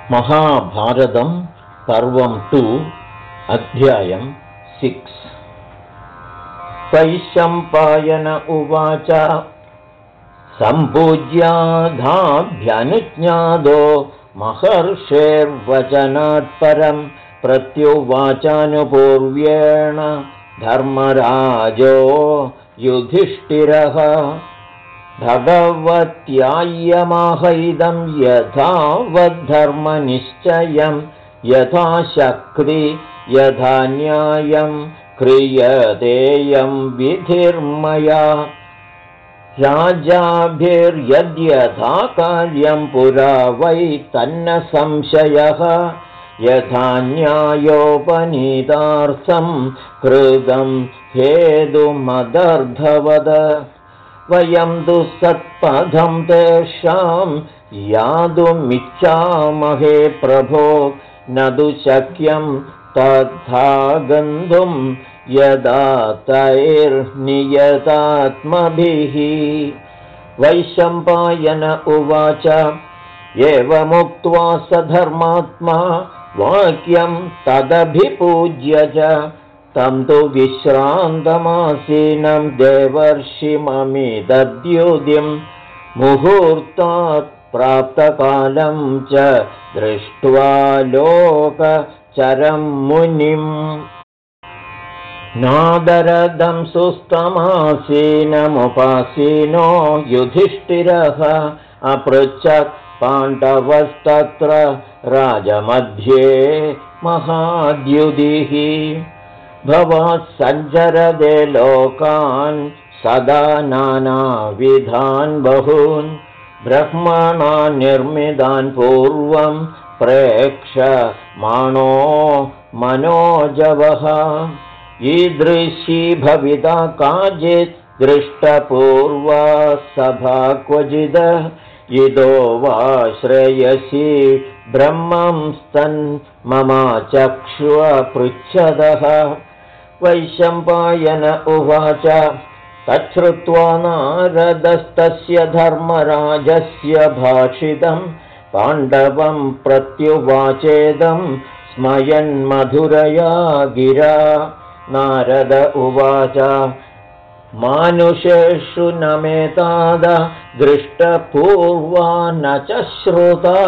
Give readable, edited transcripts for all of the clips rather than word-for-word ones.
महाभारतं पर्वं 2 अध्यायं 6। वैशम्पायन उवाच सम्पूज्याधाभ्यनुज्ञादो महर्षेर्वचनात् परं प्रत्युवाचानुपूर्व्येण धर्मराजो युधिष्ठिरः भगवत्याय्यमाहैदं यथावद्धर्मनिश्चयं यथाशक्ति यथा न्यायं क्रियतेयं विधिर्मया राजाभिर्यद्यथा कार्यं पुरा वै तन्न संशयः यथा न्यायोपनीतार्थं कृतं हेतुमदर्थवद वयं तु सत्पथं तेषां यातुमिच्छामहे प्रभो न तु शक्यं तथा गन्तुं यदा तैर्नियतात्मभिः। वैशम्पायन उवाच एवमुक्त्वा स धर्मात्मा वाक्यं तदभिपूज्य च तं तु विश्रान्तमासीनं देवर्षिममिदद्युतिं मुहूर्तात् प्राप्तकालं च दृष्ट्वा लोकचरं मुनिम् नादरदं सुस्तमासीनमुपासीनो युधिष्ठिरः अपृच्छत् पाण्डवस्तत्र राजमध्ये महाद्युतिः भवात् सञ्चरदे लोकान् सदा नानाविधान् बहून् ब्रह्मणा निर्मितान् पूर्वं प्रेक्षमाणो मनोजवः ईदृशी भविता काचित् दृष्टपूर्वा सभा क्वचिद् इदो वा श्रेयसी ब्रह्मं स्तन्ममाचक्ष्व पृच्छदः। वैशम्पायन उवाच तच्छ्रुत्वा नारदस्तस्य धर्मराजस्य भाषितं पाण्डवं प्रत्युवाचेदं स्मयन्मधुरया गिरा। नारद उवाच मानुषेषु न मे ताद दृष्टपूर्वा न च श्रुता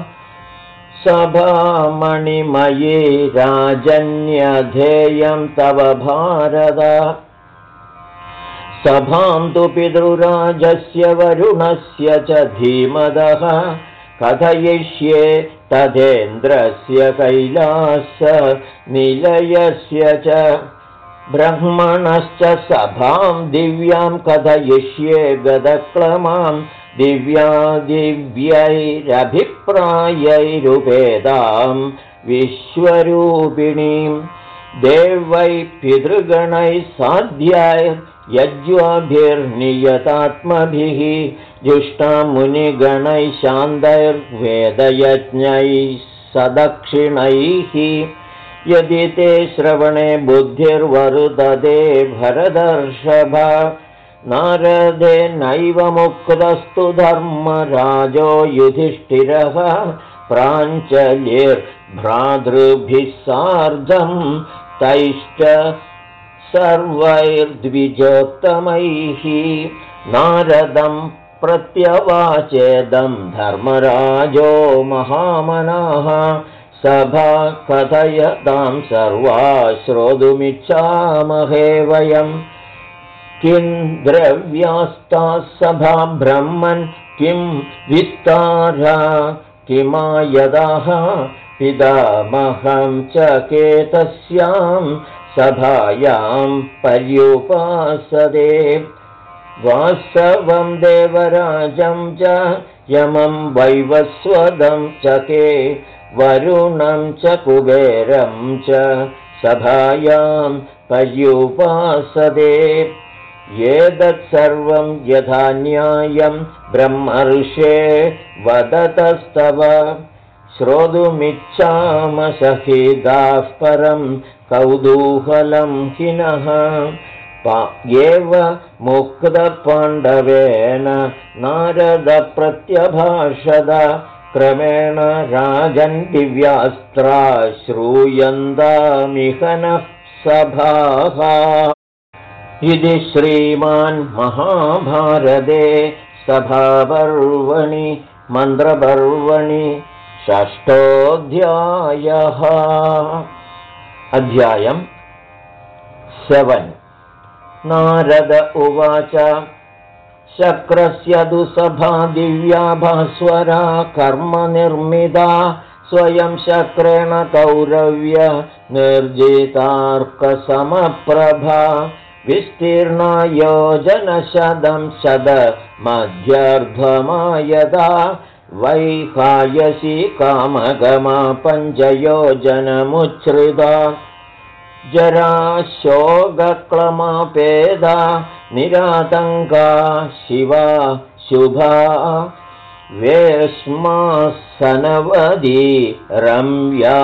सभामणिमयी राजन्यधेयं तव भारत सभां तु पितृराजस्य वरुणस्य च धीमदः कथयिष्ये तथेन्द्रस्य कैलास निलयस्य च ब्रह्मणश्च सभां दिव्यां कथयिष्ये गदक्लमां दिव्यादिव्यैरभिप्रायैरुपेदां विश्वरूपिणीं देवै पितृगणैः साध्यैर्यज्ञाभिर्नियतात्मभिः जुष्टां मुनिगणैः शान्तैर्वेदयज्ञैः सदक्षिणैः यदि ते श्रवणे बुद्धिर्वरुदते भरतर्षभ नारदे नैव मुक्तस्तु धर्मराजो युधिष्ठिरः प्राञ्चलिर्भ्रातृभिः सार्धं तैश्च सर्वैर्द्विजोत्तमैः नारदं प्रत्यवाचेदं धर्मराजो महामनाः सभा कथयतां सर्वा श्रोतुमिच्छामहे वयं किं द्रव्यास्ताः सभा ब्रह्मन् किं विस्तारा किमायदाः पितामहं च केतस्यां सभायां पर्युपासते वासवं देवराजं च यमं वैवस्वतं च के वरुणं च कुबेरं च सभायां पर्युपासते एतत्सर्वं यथा न्यायं ब्रह्मर्षे वदतस्तव श्रोतुमिच्छामसहिताः परं कौतूहलं हिनः एव मुक्तपाण्डवेन नारदप्रत्यभाषद क्रमेण राजन् दिव्यास्त्रा श्रूयन्तामिह नः सभाः। इति श्रीमान् महाभारते सभापर्वणि मन्त्रपर्वणि षष्ठोऽध्यायः। अध्यायम् 7। नारद उवाच शक्रस्य दुसभा दिव्या भास्वरा कर्मनिर्मिता स्वयं शक्रेण कौरव्य निर्जितार्कसमप्रभा विस्तीर्णा योजनशतं शतमध्यर्धमायदा वैहायसी कामगमा पञ्चयोजनमुच्छ्रिता जराशोकक्लमापेदा निरातङ्का शिवा शुभा वेश्मासनवदी रम्या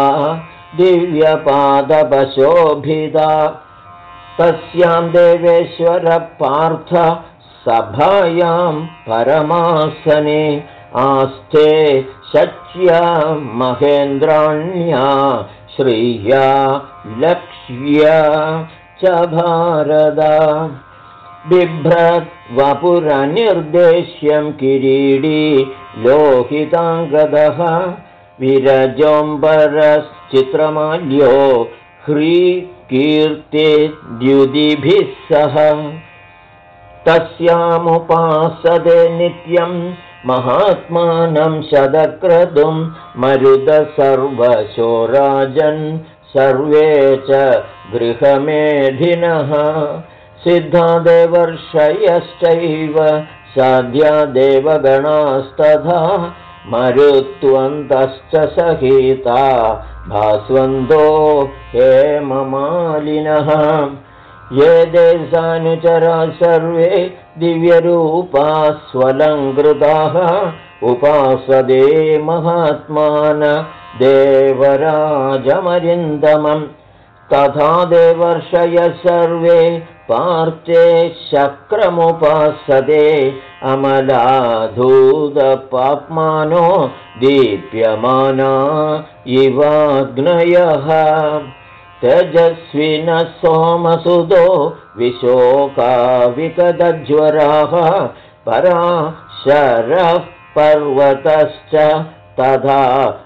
दिव्यपादपशोभिता तस्यां देवेश्वर पार्थ सभायां परमासने आस्ते शच्या महेन्द्राण्या श्रिया लक्ष्या च भारदा बिभ्रत् वपुरनिर्देश्यं किरीटी लोहिताङ्गदः विरजोऽम्बरश्चित्रमाल्यो ह्रीकीर्तिद्युतिभिः सह तस्यामुपासते नित्यं महात्मानं शतक्रतुं मरुतः सर्वशो राजन् सर्वे च गृहमेधिनः सिद्धा देवर्षयश्चैव साध्या देवगणास्तथा मरुत्वन्तश्च सहिता भास्वन्तो हेममालिनः ये देशानुचरा सर्वे दिव्यरूपा स्वलङ्कृताः उपासते महात्मान देवराजमरिन्दमम् तथा देवर्षय सर्वे पार्थे शक्रमुपासते अमलाधूतपाप्मानो दीप्यमाना इवाग्नयः तेजस्विनः सोमसुतो विशोकाविकदज्वराः पराशरः पर्वतश्च तथा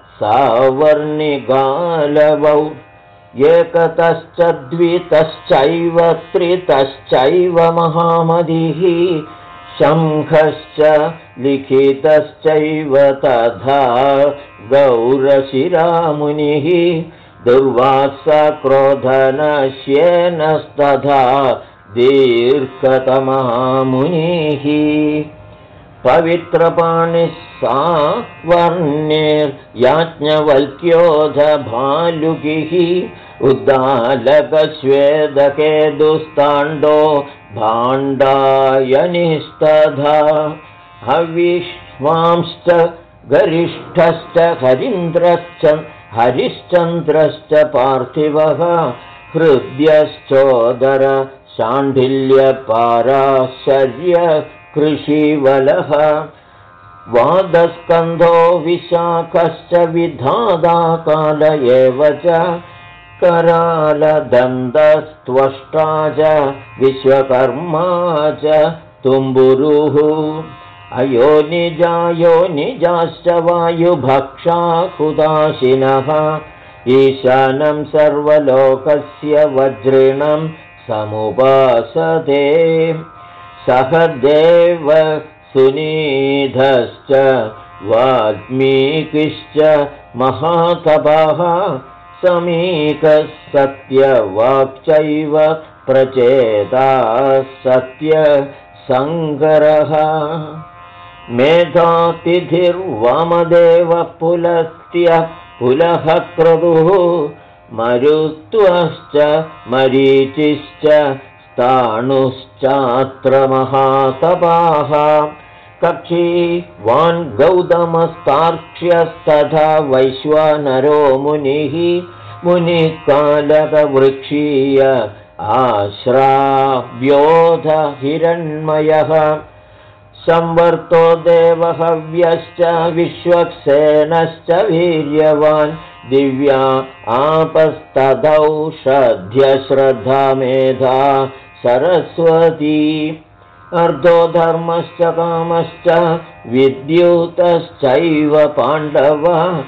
सावर्णिगालवौ एकतश्च द्वितश्चैव त्रितश्चैव महामतिः शङ्खश्च लिखितश्चैव तथा गौरशिरामुनिः दुर्वासा क्रोधनश्येनस्तथा दीर्घतमः मुनिः पवित्रपाणिः सावर्णिर्याज्ञवल्क्योऽध भालुकिः उद्दालकश्वेदकेतुस्ताण्डो भाण्डायनिस्तथा हविष्वांश्च गरिष्ठश्च हरिश्चन्द्रश्च पार्थिवः हृद्यश्चोदर शाण्डिल्यपाराशर्य कृषिवलः वादस्कन्धो विशाखश्च विधाता काल एव च करालदन्तस्त्वष्टा च विश्वकर्मा च तुम्बुरुः अयोनिजाश्च वायुभक्षा हुदाशिनः ईशानं सर्वलोकस्य वज्रिणं समुपासते सह देव सुनीधश्च वाल्मीकिश्च महातपः समीकः सत्यवाक्चैव प्रचेता सत्यसङ्गरः मेधातिथिर्वामदेव पुलस्त्य पुलः क्रतुः मरुत्वश्च मरीचिश्च स्थाणुश्चात्र महातपाः कक्षी वान् गौतमस्तार्क्ष्यस्तथा वैश्वानरो मुनिः मुनिकालकवृक्षीय आश्राव्योध हिरण्मयः संवर्तो देवहव्यश्च विश्वक्सेनश्च वीर्यवान् दिव्या आपस्तदौषध्यश्रद्धा मेधा सरस्वती अर्धो धर्मश्च कामश्च विद्युतश्चैव पाण्डव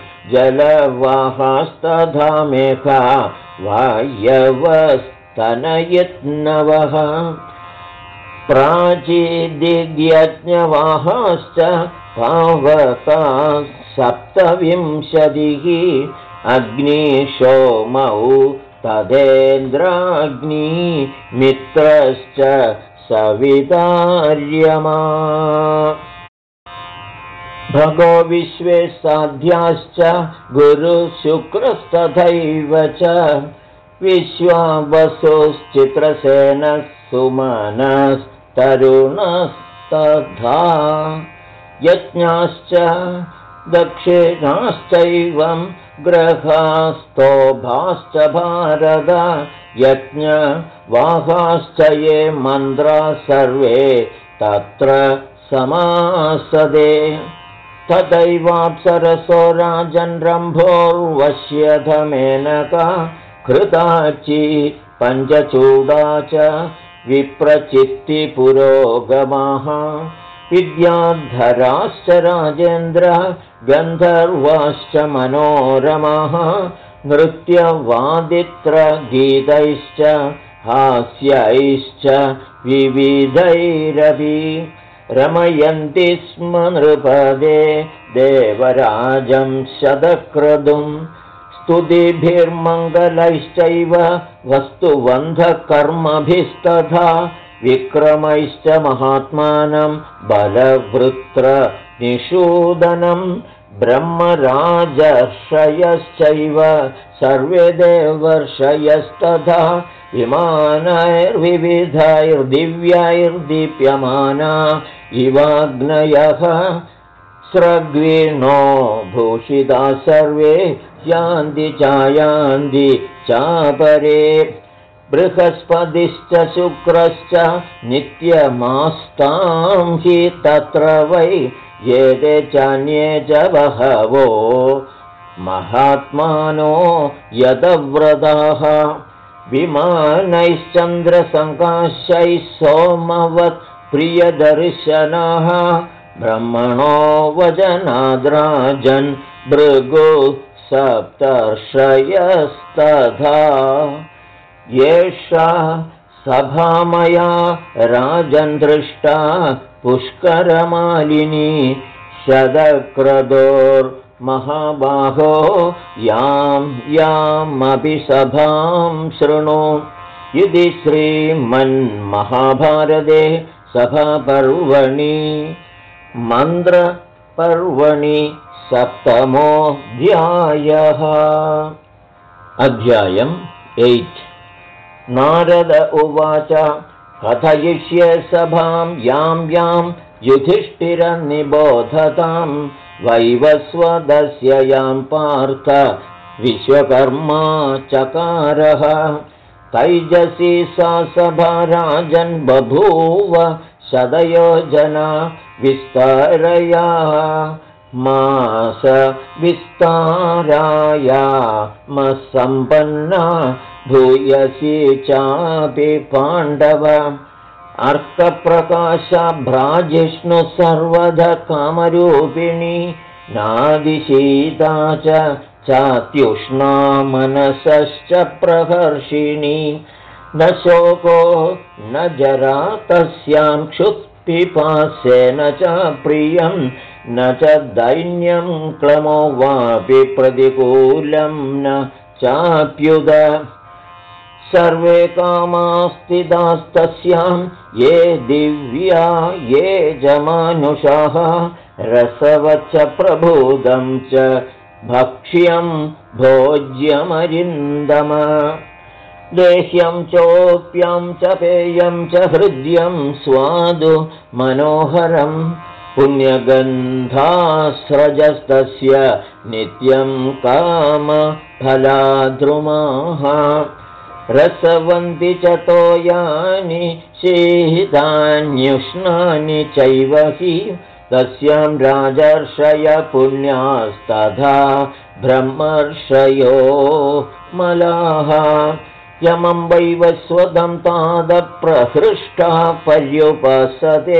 जलवाहास्तथा मेघा वायवस्तनयत्नवः प्राचीदिग्यज्ञवाहाश्च पावका 27 अग्निशोमौ तदेन्द्राग्नि मित्रश्च सवितार्यमा भगो विश्वे साध्याश्च गुरुशुक्रस्तथैव च विश्वावसुश्चित्रसेनः सुमनस्तरुणस्तथा यज्ञाश्च दक्षिणाश्चैवं ग्रहास्तोभाश्च भारत यज्ञवाहाश्च ये मन्त्रा सर्वे तत्र समासदे तथैवाप्सरसो राजन् रम्भोर्वश्यधमेनका कृताची पञ्चचूडा च विप्रचित्तिपुरोगमाः विद्याधराश्च राजेन्द्र गन्धर्वाश्च मनोरमाः नृत्यवादित्रगीतैश्च हास्यैश्च विविधैरपि रमयन्ति स्म नृपदे देवराजं शतक्रतुं स्तुतिभिर्मङ्गलैश्चैव वस्तुबन्धकर्मभिस्तथा विक्रमैश्च महात्मानं बलवृत्रनिषूदनं ब्रह्मराजर्षयश्चैव सर्वे देवर्षयस्तथा विमानैर्विविधैर्दिव्यैर्दीप्यमाना इवाग्नयः स्रग्विणो भूषिता सर्वे यान्ति चायान्ति चापरे बृहस्पतिश्च शुक्रश्च नित्यमास्तां हि तत्र वै एते चान्ये च बहवो महात्मानो यतव्रताः विमानैश्चन्द्रसङ्काशैः सोमवत् प्रियदर्शनाः ब्रह्मणो वचनाद्राजन् भृगु सप्तर्षयस्तथा एषा सभामया राजन् दृष्टा पुष्करमालिनी शतक्रतोर्महाबाहो यामपि सभां शृणु इति श्रीमन्महाभारते सभापर्वणि मन्त्रपर्वणि 7मोऽध्यायः। अध्यायम् 8। नारद उवाच कथयिष्ये सभां यां युधिष्ठिरनिबोधतां वैवस्वदस्य यां पार्थ विश्वकर्मा चकारः तैजसी सा सभा राजन् बभूव शतयोजना विस्तारया मास विस्ताराया मसम्पन्ना भूयसी चापि पाण्डव अर्कप्रकाशा भ्राजिष्णु सर्वदा कामरूपिणी नादिशीता च चात्युष्णा मनसश्च प्रहर्षिणी न शोको न जरा तस्यां क्षुत्पिपास्येन च प्रियं न च दैन्यं क्लमो वापि प्रतिकूलं न चाप्युद सर्वे कामास्तिदास्तस्यां ये दिव्या ये जमानुषाः रसवच्च प्रभूतं च भक्ष्यं भोज्यमरिन्दम लेह्यं चोप्यं च पेयं च हृद्यं स्वादु मनोहरं पुण्यगन्धास्रजस्तस्य नित्यं कामफलाद्रुमाः रसवन्ति च तोयानि शीतान्युष्णानि चैव हि तस्यां राजर्षय पुण्यास्तथा ब्रह्मर्षयो मलाः यमं वैवस्वतं तादप्रहृष्टा पर्युपसते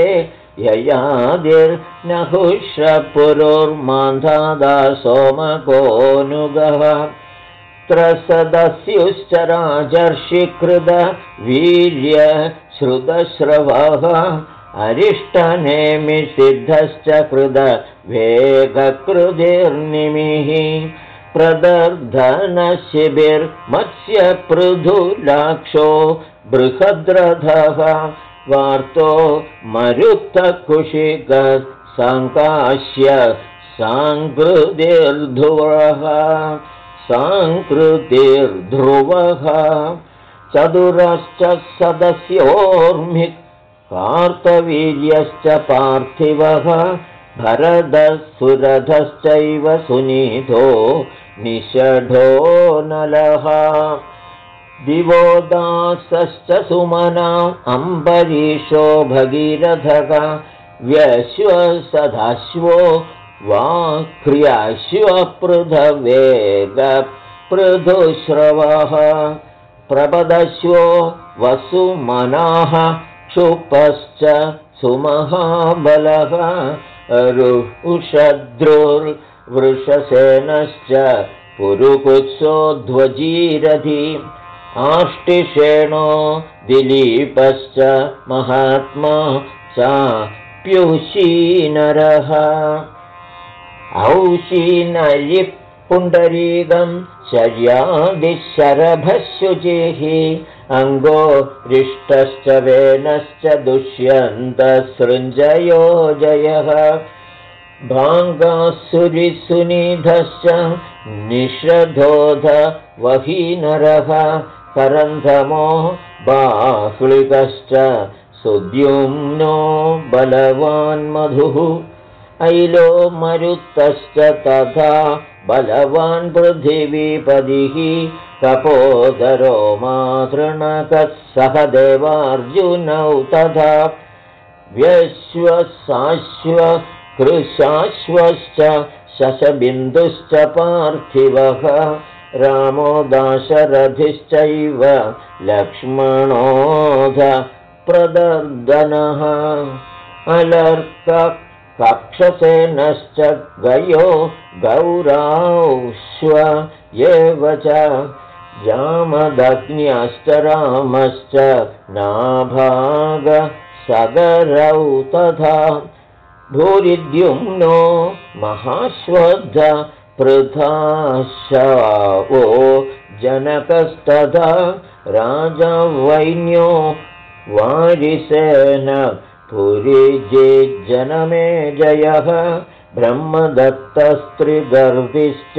ययादिर्नहुषपुरुर्मान्धादा सोमकोऽनुगः त्रसदस्युश्च राजर्षिकृत वीर्य श्रुतश्रवः अरिष्टनेमिसिद्धश्च कृत वेगकृतिर्निमिः प्रदर्धनशिबिर्मत्स्यपृथुलाक्षो बृहद्रथः वार्तो मरुत्तकुशिकसङ्काश्य सांकृतिर्ध्रुवः चतुरश्च सदस्योर्मिक् कार्तवीर्यश्च पार्थिवः भरदसुरथश्चैव सुनीतो निषढो नलः दिवोदासश्च सुमनाम् अम्बरीशो भगीरथः व्यश्वसदाश्वो वाक्र्याश्वपृथवेगपृथुश्रवः प्रपदश्वो वसुमनाः क्षुपश्च सुमहाबलः रुषद्रुर्वृषसेनश्च पुरुकुत्सो ध्वजीरथि आष्टिषेणो दिलीपश्च महात्मा चाप्युषीनरः औशीनरिः पुण्डरीकं शर्यादिशरभशुचिः अङ्गो रिष्टश्च वेनश्च दुष्यन्तसृञ्जयो जयः भाङ्गासुरिसुनिधश्च निषधोध वहीनरः करन्धमो बाह्लिकश्च सुद्युम्नो बलवान्मधुः ऐलो मरुत्तश्च तथा बलवान् पृथिवीपतिः कपोदरो मातृणकः सह देवार्जुनौ तथा व्यश्वसाश्व कृशाश्वश्च शशबिन्दुश्च पार्थिवः रामो दाशरथिश्चैव लक्ष्मणोऽध प्रदर्दनः अलर्क कक्षसेनश्च गयो गौराश्व एव च जामदग्न्यश्च रामश्च नाभागसगरौ तथा भूरिद्युम्नो महाश्वद्ध पृथाशावो जनकस्तथा राजा वैन्यो वारिसेन पुरीजिज्जनमे जयः ब्रह्मदत्तस्त्रिगर्भिश्च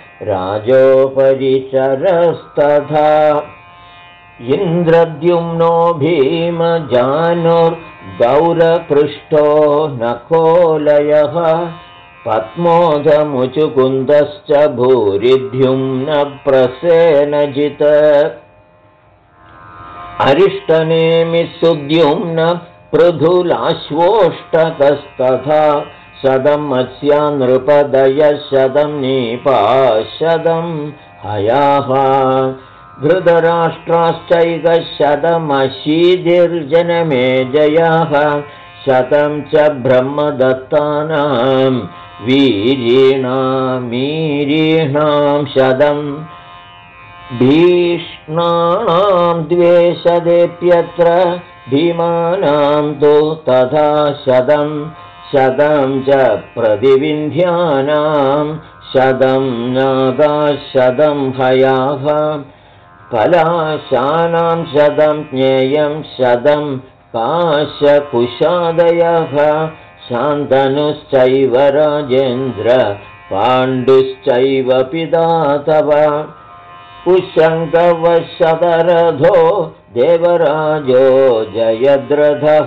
राजोपरिचरस्तथा इन्द्रद्युम्नो भीमजानुर्गौरपृष्ठो नकोलयः पद्मोधमुचुकुन्दश्च भूरिद्युम्नप्रसेनजित् अरिष्टनेमिसुद्युम्न पृथुलाश्वोष्टकस्तथा शतं मत्स्या नृपदयः शतं नीपाशतं हयाः धृतराष्ट्राश्चैकशतमशीतिर्जनमे जयाः शतं च ब्रह्मदत्तानां वीरीणामीरीणां शतं भीष्णानां द्वे शतेऽप्यत्र भीमानां तु तथा शतं च प्रतिविन्ध्यानां शतं नागाशतं हयाः पलाशानां शतं ज्ञेयं शतं काशकुशादयः शान्तनुश्चैव राजेन्द्र पाण्डुश्चैव पिता तव पुष्यङ्कवशतरथो देवराजो जयद्रथः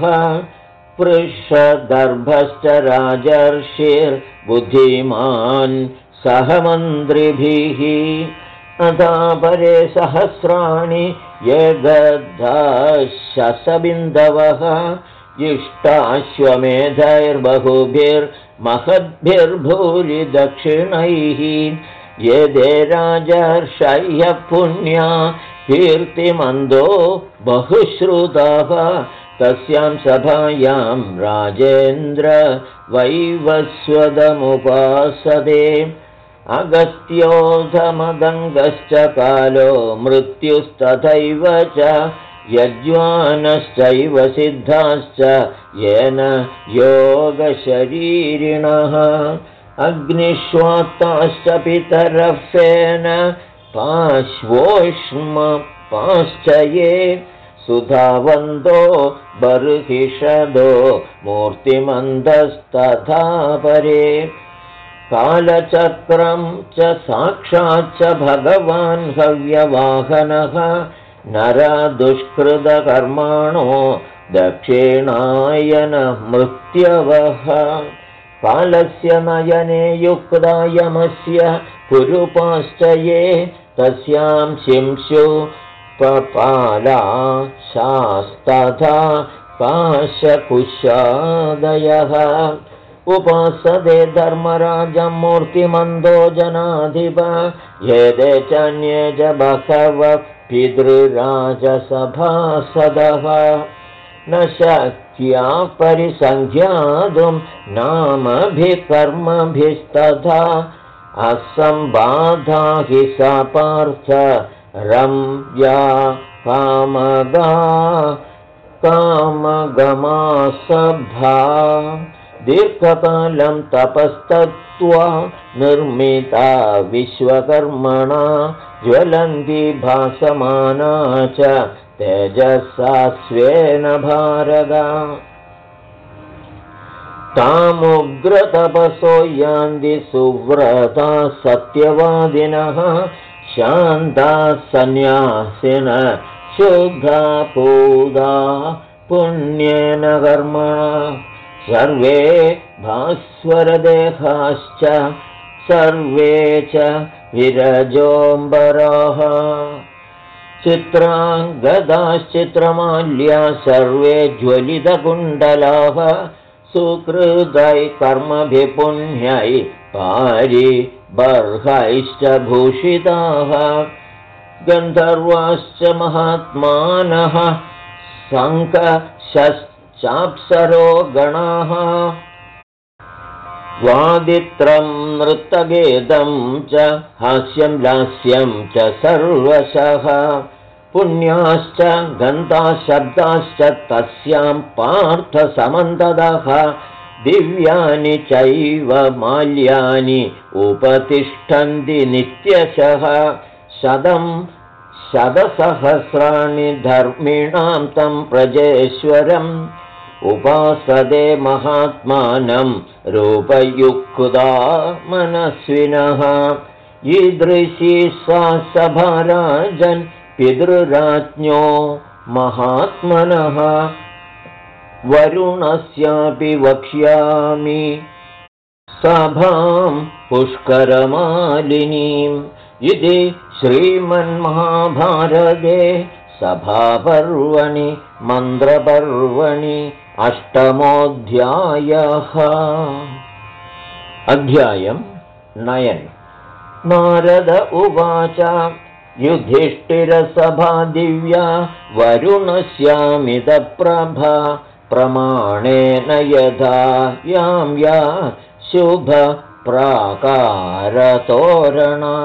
पृषदर्भश्च राजर्षिर्बुद्धिमान् सह मन्त्रिभिः अथापरे सहस्राणि ये गद्धाशसबिन्दवः इष्टाश्वमेधैर्बहुभिर्महद्भिर्भूरिदक्षिणैः ये दे राजर्षय्य पुण्या कीर्तिमन्दो बहुश्रुताः तस्यां सभायां राजेन्द्र वैवस्वदमुपासते अगस्त्योऽधमदङ्गश्च कालो मृत्युस्तथैव च यज्वानश्चैव सिद्धाश्च येन योगशरीरिणः अग्निष्वात्ताश्च पितरः फेन पाश्वोष्मपाश्च ये सुधावन्तो बर्हिषदो मूर्तिमन्दस्तथा परे कालचक्रं च साक्षाच्च भगवान् हव्यवाहनः नरदुष्कृतकर्माणो दक्षिणायनमृत्यवः कालस्य नयने युक्ता यमस्य कुरुपाश्च ये तस्यां शिंशु पपाला शास्तथा पाशकुशादयः उपासते धर्मराजं मूर्तिमन्दो जनाधिप ये ते चान्ये च बहवः पितृराजसभासदः न शक्या परिसङ्ख्यातुं नामभिकर्मभिस्तथा असम्बाधा हि सा पार्थ रम्या कामगमासभा दीर्घकालं तपस्तत्त्वा निर्मिता विश्वकर्मणा ज्वलन्ती भासमाना च तेजसा स्वेन भारत तामुग्रतपसो यान्ति सुव्रता सत्यवादिनः शान्ता सन्न्यासिन शुद्धा पूदा पुण्येन कर्मणा सर्वे भास्वरदेहाश्च सर्वे च विरजोऽम्बराः चित्राङ्गदाश्चित्रमाल्या सर्वे ज्वलितकुण्डलाः सुकृदै कर्मभिपुण्यै पारिबर्हैश्च भूषिताः गन्धर्वाश्च महात्मानः शङ्खश्चाप्सरो गणाः वादित्रं नृत्तगेदं च हास्यं लास्यं च सर्वशः पुण्याश्च गन्धाशब्दाश्च तस्यां पार्थसमन्ददः दिव्यानि चैव माल्यानि उपतिष्ठन्ति नित्यशः शतसहस्राणि धर्मिणां तं प्रजेश्वरम् उपासते महात्मानं रूपयुक्ता मनस्विनः ईदृशी सा सभा राजन् पितृराज्ञो महात्मनः वरुणस्यापि वक्ष्यामि सभां पुष्करमालिनीम् इति श्रीमन्महाभारते सभापर्वणि मन्त्रपर्वणि अष्टमोऽध्यायः। अध्यायं 9। नारद उवाच युधिष्ठिरसभा दिव्या वरुणस्यामितप्रभा प्रमाणेन यथा यां या शुभप्राकारतोरणा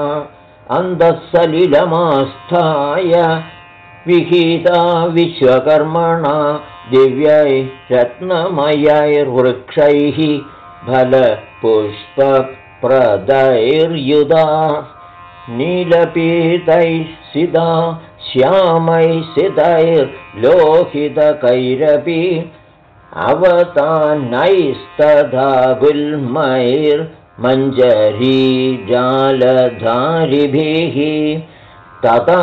अन्धःसलिलमास्थाय विहिता विश्वकर्मणा दिव्यैः रत्नमयैर्वृक्षैः फलपुष्पप्रदैर्युधा नीलपीतैः सिदा श्यामैः सितैर्लोहितकैरपि अवतानैस्तथा गुल्मैर्मञ्जरीजालधारिभिः तथा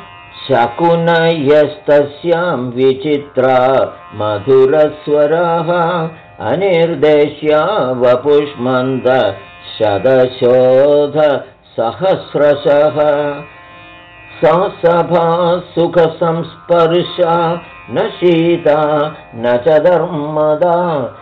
शकुनयस्तस्यां विचित्रा मधुरस्वराः अनिर्देश्या वपुष्मन्द शतशोधसहस्रशः सा सभा सुखसंस्पर्शा न शीता न च धर्मदा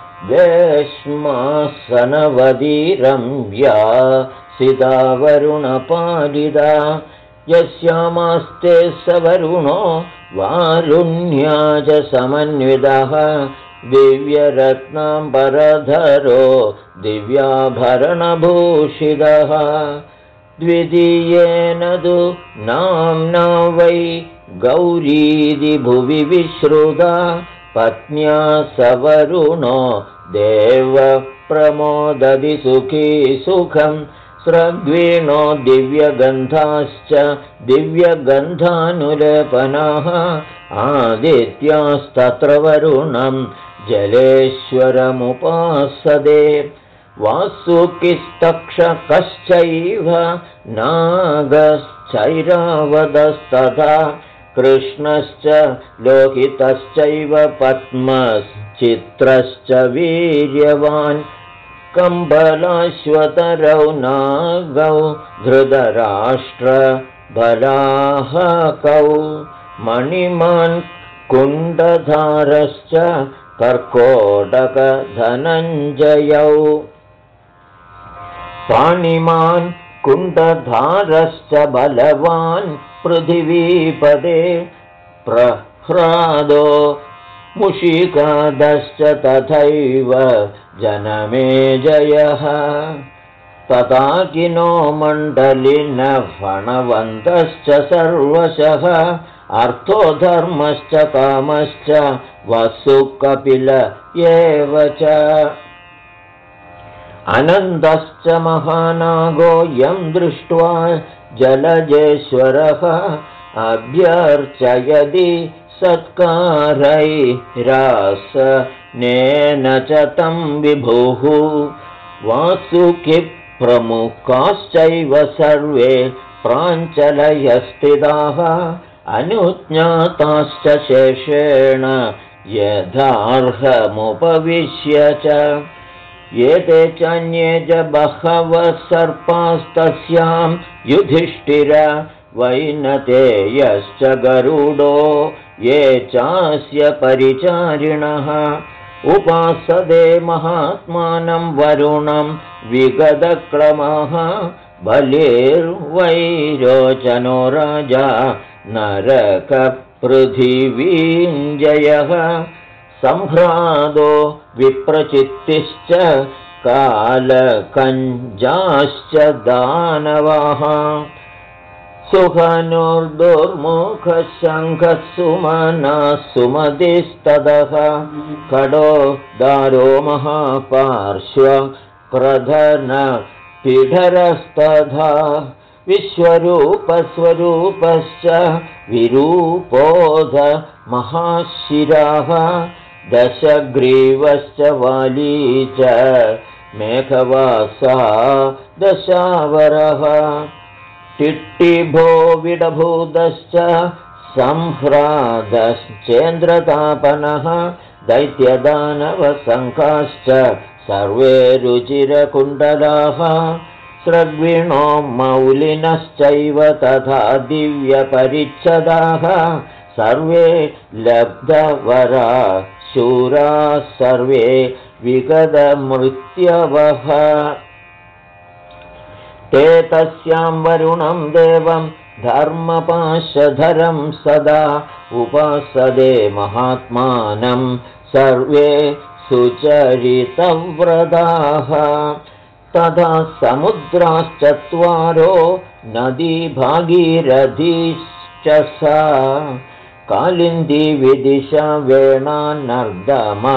वेश्मासनवदीरम्या सिदा वरुणपालिदा यस्यामास्ते स वरुणो वारुण्या च समन्वितः दिव्यरत्नाम्बरधरो दिव्याभरणभूषितः द्वितीयेन तु नाम्ना वै गौरीति भुवि विश्रुता पत्न्या सवरुणो देव प्रमोदति सुखी सुखं स्रग्वीणो दिव्यगन्धाश्च दिव्यगन्धानुलेपनाः आदित्यास्तत्र वरुणं जलेश्वरमुपासते वासुकिस्तक्षकश्चैव नागश्चैरावतस्तथा कृष्णश्च लोहितश्चैव पद्मश्चित्रश्च वीर्यवान् कम्बलाश्वतरौ नागौ धृतराष्ट्रबलाहकौ मणिमान् कुण्डधारश्च कर्कोटकधनञ्जयौ पाणिमान् कुण्डधारश्च बलवान् पृथिवीपदे प्रह्लादो मुषिकादश्च तथैव जनमेजयः तथाकिनो मण्डलिनः फणवन्तश्च सर्वशः अर्थो धर्मश्च कामश्च वसुकपिल एव च अनन्तश्च महानागो यं दृष्ट्वा जलजेश्वरः अभ्यर्चयति सत्कारैरासनेन च तं विभुः वासुकिप्रमुखाश्चैव सर्वे प्राञ्चलयस्थिताः अनुज्ञाताश्च शेषेण यथार्हमुपविश्य च एते चान्ये च बहवः सर्पास्तस्यां युधिष्ठिर वैनतेयश्च गरुडो ये चास्य परिचारिणः उपासते महात्मानं वरुणं विगतक्रमः बलिर्वैरोचनो राजा नरकपृथिवीञ्जयः संह्रादो विप्रचित्तिश्च कालकञ्जाश्च दानवाः सुहनुर्दुर्मुखशङ्खः सुमनः सुमतिस्ततः खडो दारो महापार्श्व प्रधन पिधरस्तथा विश्वरूपस्वरूपश्च विरूपोध महाशिराः दशग्रीवश्च वाली च मेघवासा दशावरः टिट्टिभो विडभूतश्च संह्रादश्चेन्द्रतापनः दैत्यदानवसङ्काश्च सर्वे रुचिरकुण्डलाः स्रग्विणो मौलिनश्चैव तथा दिव्यपरिच्छदाः सर्वे लब्धवरा शूराः सर्वे विगतमृत्यवः ते तस्यां वरुणं देवं धर्मपाशधरं सदा उपासते महात्मानं सर्वे सुचरितव्रताः तथा समुद्राश्चत्वारो नदी भागीरथीश्च सा कालिन्दी विदिशा वेणा नर्दमा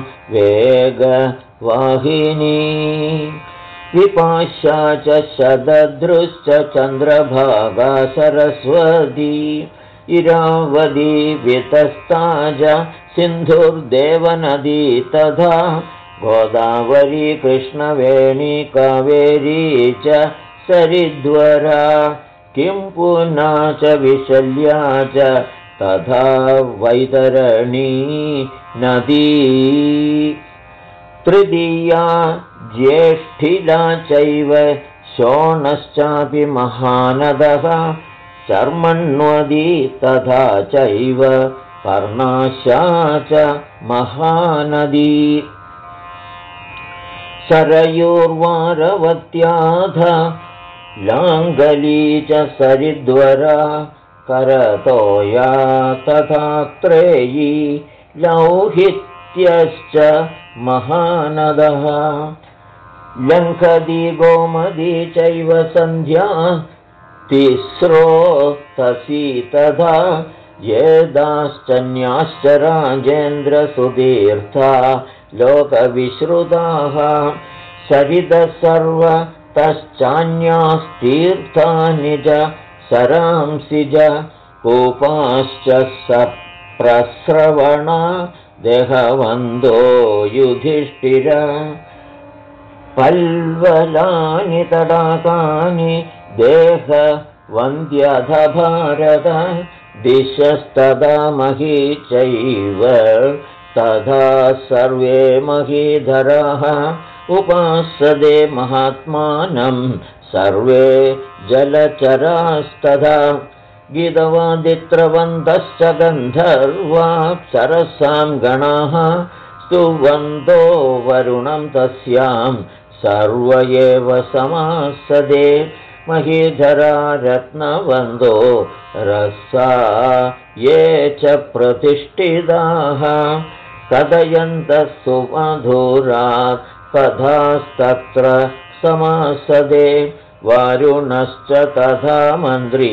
वेगवाहिनी विपाशा च शतद्रुश्च चन्द्रभागा सरस्वती इरावती वितस्ता च सिन्धुर्देवनदी तथा गोदावरी कृष्णवेणी कावेरी च सरिद्वरा किं पुना च विशल्या च तथा वैतरणी नदी तृतीया ज्येष्ठिला चैव शोणश्चापि महानदः चर्मण्वदी तथा चैव पर्णाशा च महानदी सरयूर्वारवत्याध लाङ्गली च सरिद्वरा करतोया तथा त्रेयी लौहित्यश्च महानदः लङ्कदी गोमदी चैव सन्ध्या तिस्रोतसी तथा येदाश्चन्याश्च राजेन्द्रसुतीर्था लोकविश्रुताः सरितः सर्वतश्चान्यास्तीर्थानि च सरांसि च कूपाश्च सप्रस्रवणा देहवन्दो युधिष्ठिर पल्वलानि तडाकानि देहवन्द्यथ भारत दिशस्तदा मही चैव तथा सर्वे महीधराः उपासते महात्मानं सर्वे जलचरास्तथा गीतवादित्रवन्तश्च गन्धर्वाप्सरसां गणाः स्तुवन्तो वरुणं तस्यां सर्व एव समासदे महीधरा रत्नवन्दो रसा ये च प्रतिष्ठिताः कथयन्तः सुमधुरात् कथास्तत्र समासदे वारुणश्च तथा मन्त्री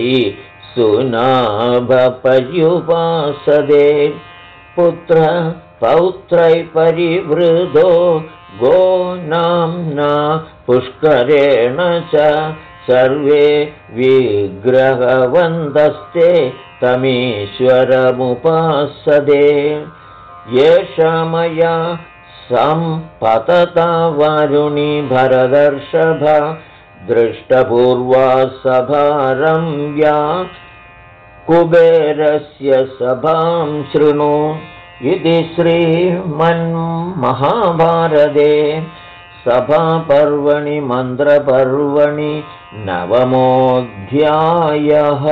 सुनाभपर्युपासदे पुत्र पौत्रै परिवृधो गो नाम्ना पुष्करेण च सर्वे विग्रहवन्तस्ते तमीश्वरमुपासदे येष मया सम्पतता वारुणी भरदर्षभ दृष्टपूर्वा सभारम्या कुबेरस्य सभां शृणु इति श्रीमन्महाभारते सभापर्वणि मन्त्रपर्वणि नवमोऽध्यायः।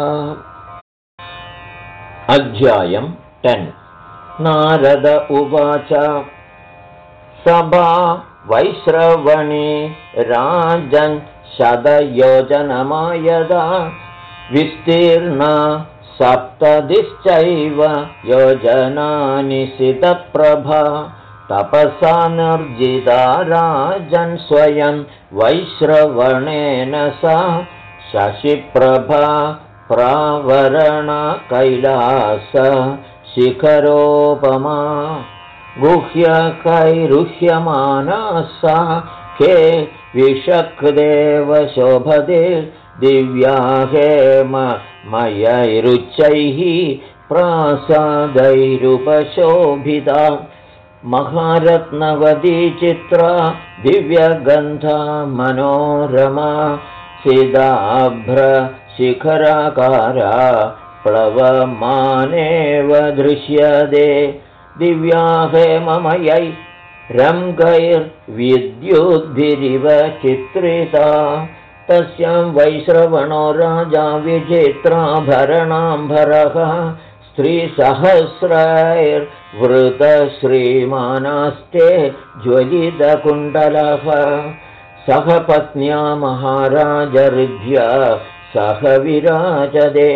अध्यायं 10। नारद उवाच सभा वैश्रवणे राजन् शतयोजनमायदा विस्तीर्णा सप्तदिश्चैव योजनानि सितप्रभा तपसा निर्जिता राजन् स्वयं वैश्रवणेन सा शशिप्रभा प्रावरण कैलास शिखरोपमा गुह्यकैरुह्यमाना सा के विशक्देव शोभते दिव्या हेममयैरुच्चैः प्रासादैरुपशोभिता महारत्नवती चित्रा दिव्यगन्धा मनोरमा सिदाभ्र शिखराकारा प्लवमानेव दृश्यते दिव्या हेममयै रङ्गैर्विद्युद्भिरिव चित्रिता तस्यां वैश्रवणो राजा विचित्राभरणाम्बरः स्त्रीसहस्रैर्वृतश्रीमानास्ते ज्वलितकुण्डलः सह पत्न्या महाराजऋभ्या सह विराजते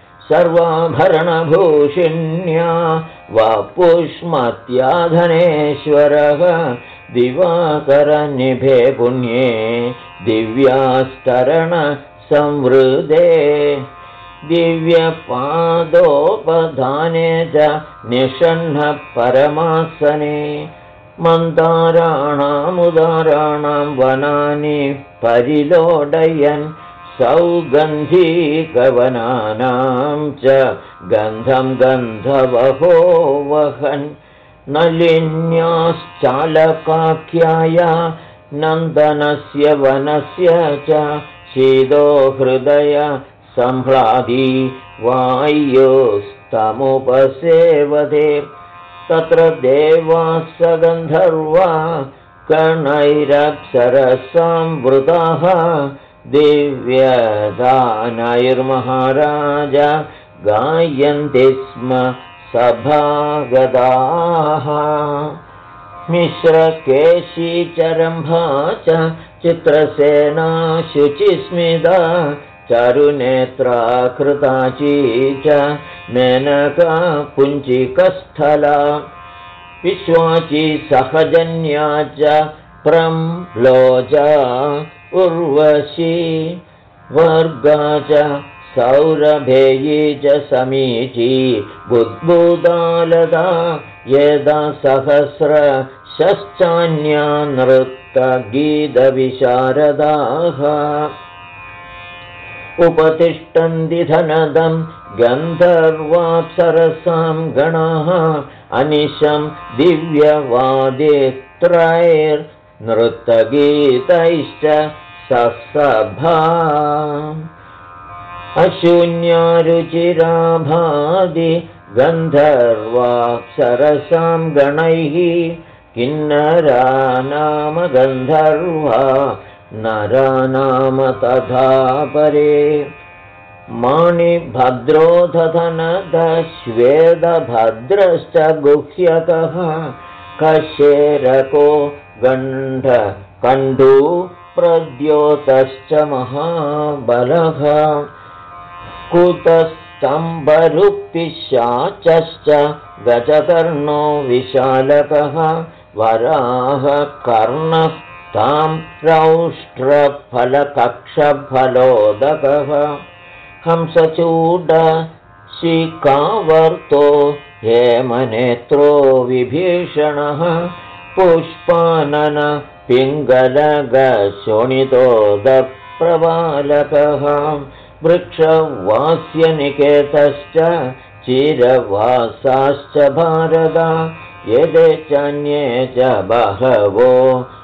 सर्वाभरणभूषिण्या वपुष्मत्या धनेश्वरः दिवाकरनिभे पुण्ये दिव्यास्तरण संवृदे दिव्यपादोपधाने च निषण्णः परमासने मन्दाराणामुदाराणां वनानि परिलोडयन् सौगन्धिकवनानां च गन्धं गन्धवहो वहन् नलिन्याश्चालकाख्याया नन्दनस्य वनस्य च शीतो हृदय संह्लादी वायुस्तमुपसेवते तत्र देवाः गन्धर्वा गणैरप्सरसां वृताः दिव्यदानैर्महाराज गायन्ति स्म सभागदाः मिश्रकेशीचरम्भा च चित्रसेना शुचिस्मिता चारुनेत्रा कृताची च मेनका पुञ्जिकस्थला विश्वाची सहजन्या च प्रम्लोजा उर्वशी वर्गा च सौरभेयी च समीची बुद्बुदालदा यदा सहस्रशश्चान्या नृत्तगीतविशारदाः उपतिष्ठन्ति धनदं गन्धर्वाप्सरसां गणाः अनिशं दिव्यवादित्रैर्नृत्तगीतैश्च ससभा अशून्यारुचिराभादि गन्धर्वाप्सरसां गणैः किन्नरा नाम गन्धर्वा नरा नाम तथा परे माणिभद्रोधनदश्वेदभद्रश्च गुह्यकः कशेरको गण्डकण्डू प्रद्योतश्च महाबलः कुतस्तम्भरुक्तिशाचश्च गजकर्णो विशालकः वराह कर्णः तां रौष्ट्रफलकक्षफलोदकः हंसचूडशिखावर्तो हेमनेत्रो विभीषणः पुष्पानन पिङ्गलगशोणितोदप्रवालकः वृक्षवास्यनिकेतश्च चिरवासाश्च भारत यदे चान्ये च बहवो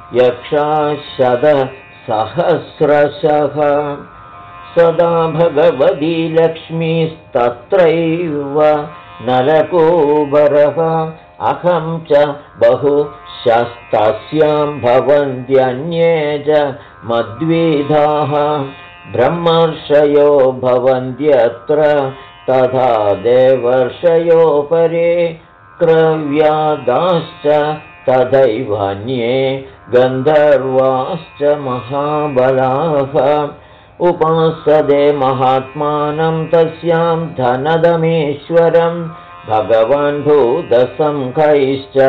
यक्षाशतसहस्रशः सदा भगवती लक्ष्मीस्तत्रैव नरकूबरः अहं च बहुशस्तस्यां भवन्त्यन्ये च मद्विधाः ब्रह्मर्षयो भवन्त्यत्र तथा देवर्षयो परे क्रव्यादाश्च तथैवान्ये गन्धर्वाश्च महाबलाः उपासते महात्मानं तस्यां धनदमीश्वरं भगवान् भूतसङ्घैश्च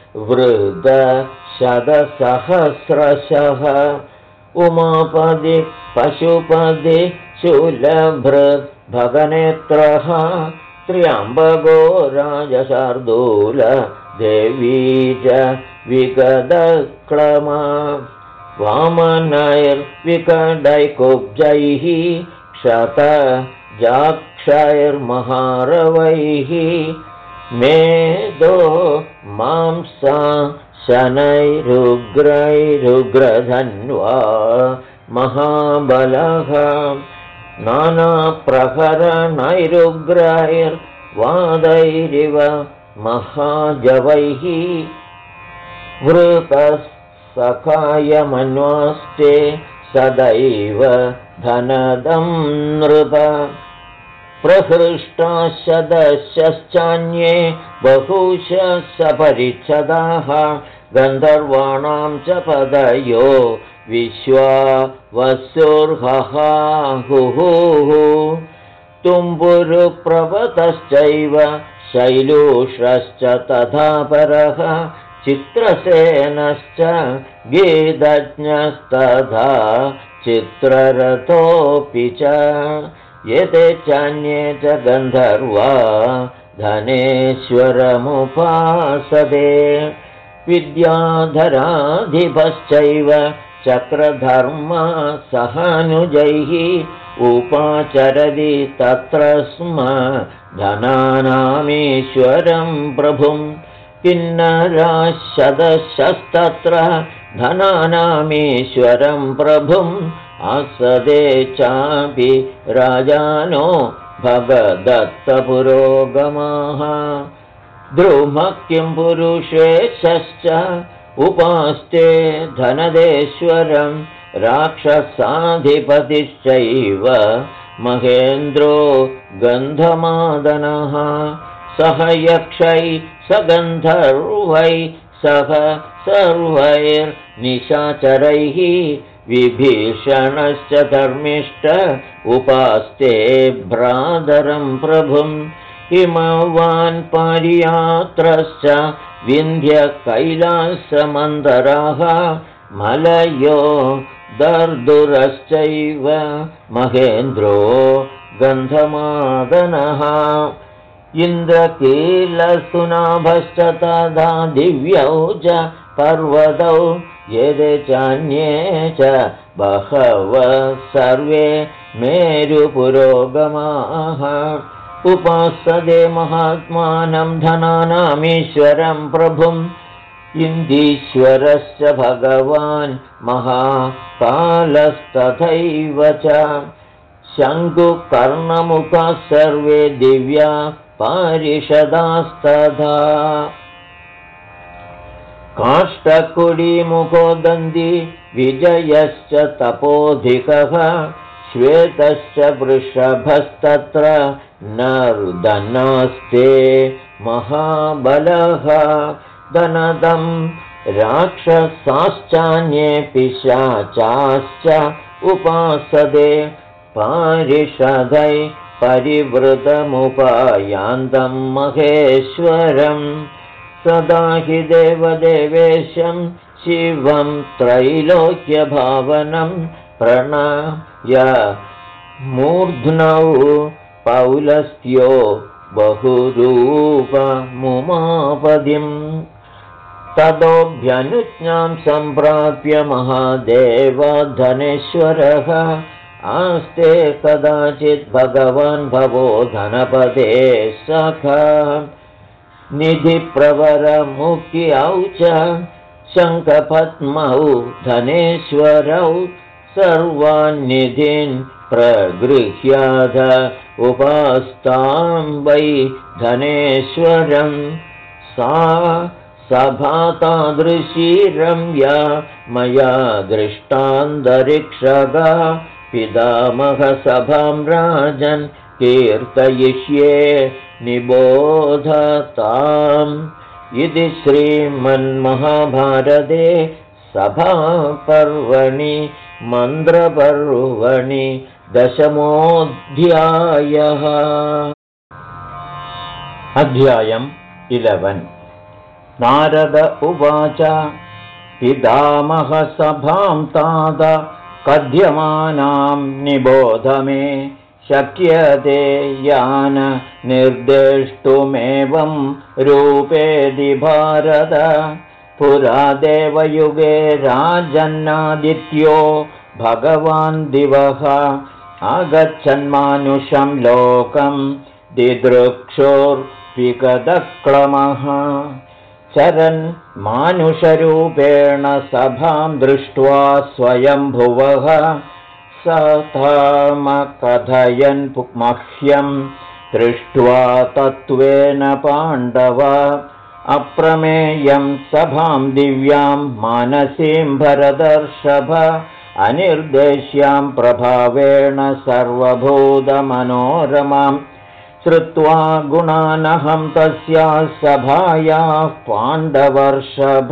वृद्धशतसहस्रशः उमापदि पशुपदि शूलभृत् भगनेत्रः त्र्यम्बको राजशार्दूल देवी च विगदक्लमा वामनैर्विकटैकुब्जैः क्षतजाक्षैर्महारवैः मेदो मांसा शनैरुग्रैरुग्रधन्वा महाबलः नानाप्रहरणैरुग्रैर्वादैरिव महाजवैः वृतसखायमन्वास्ते सदैव धनदं नृप प्रहृष्टाशदशश्चान्ये बहुशः सपरिच्छदाः गन्धर्वाणां च पदयो विश्वावसुर्हहुः तुम्बुरुप्रवतश्चैव शैलूषश्च तथा परः चित्रसेनश्च गीतज्ञस्तथा चित्ररथोऽपि च एते चान्ये च गन्धर्वा धनेश्वरमुपासते विद्याधराधिपश्चैव चक्रधर्मा सहानुजैः उपाचरति तत्र स्म धनानामीश्वरं प्रभुं किन्नराशतशस्तत्र धनानामीश्वरं प्रभुम् आसदे चापि राजानो भगदत्तपुरोगमाः द्रुमः किं पुरुषेशश्च उपास्ते धनदेश्वरं राक्षसाधिपतिश्चैव महेन्द्रो गन्धमादनः सह यक्षै स गन्धर्वै सह सर्वैर्निशाचरैः विभीषणश्च धर्मिष्ठ उपास्ते भ्रातरं प्रभुं हिमवान् पारियात्रश्च विन्ध्यकैलासमन्दराः मलयो दर्दुरश्चैव महेन्द्रो गन्धमादनः इन्द्रकीलसुनाभश्च तथा दिव्यौ च पर्वतौ यदि चान्ये च बहवः सर्वे मेरुपुरोगमाः उपासते महात्मानं धनानामीश्वरं प्रभुम् इन्दीश्वरश्च भगवान् महाकालस्तथैव च शङ्कुकर्णमुखाः सर्वे दिव्या पारिषदास्तथा काष्ठकुडीमुखो दन्ती विजयश्च तपोधिकः श्वेतश्च वृषभस्तत्र नर्दनास्ते महाबलः धनदं राक्षसाश्चान्ये पिशाचाश्च उपासते पारिषदै परिवृतमुपायान्तं महेश्वरं सदा हि देवदेवेशं शिवं त्रैलोक्यभावनं प्रणय मूर्ध्नौ पौलस्त्यो बहुरूपमुमापदिम् ततोऽभ्यनुज्ञां सम्प्राप्य महादेवधनेश्वरः आस्ते कदाचित् भगवान् भवो धनपदे सखा निधिप्रवरमुख्यौ च शङ्खपद्मौ धनेश्वरौ सर्वान्निधीन् प्रगृह्याध उपास्तां वै धनेश्वरं सा सभा तादृशी रम्या मया दृष्टान्तरिक्षगा पितामहसभां राजन् कीर्तयिष्ये निबोधताम् इति श्रीमन्महाभारते सभापर्वणि मन्त्रपर्वणि 10मोऽध्यायः। अध्यायम् 11। नारद उवाच पितामहसभां तात कथ्यमानां निबोध मे शक्यते यान निर्देष्टुमेवं रूपेदि भारत पुरा देवयुगे राजन्नादित्यो भगवान् दिवः आगच्छन्मानुषं लोकं दिदृक्षोर्विगतक्लमः चरन् मानुषरूपेण सभां दृष्ट्वा स्वयंभुवः सतामकथयन् मह्यं दृष्ट्वा तत्त्वेन पाण्डव अप्रमेयं सभां दिव्यां मानसीं भरतर्षभ अनिर्देश्यां प्रभावेण सर्वभूतमनोरमां श्रुत्वा गुणानहं तस्याः सभायाः पाण्डवर्षभ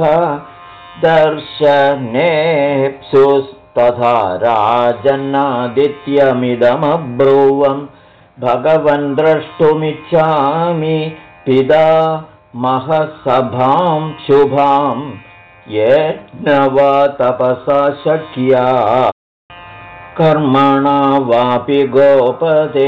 दर्शनेप्सुस्तथा राजन्नादित्यमिदमब्रूवं भगवन् द्रष्टुमिच्छामि पिता महसभां शुभां येन वा तपसा शक्या कर्मणा वापि गोपते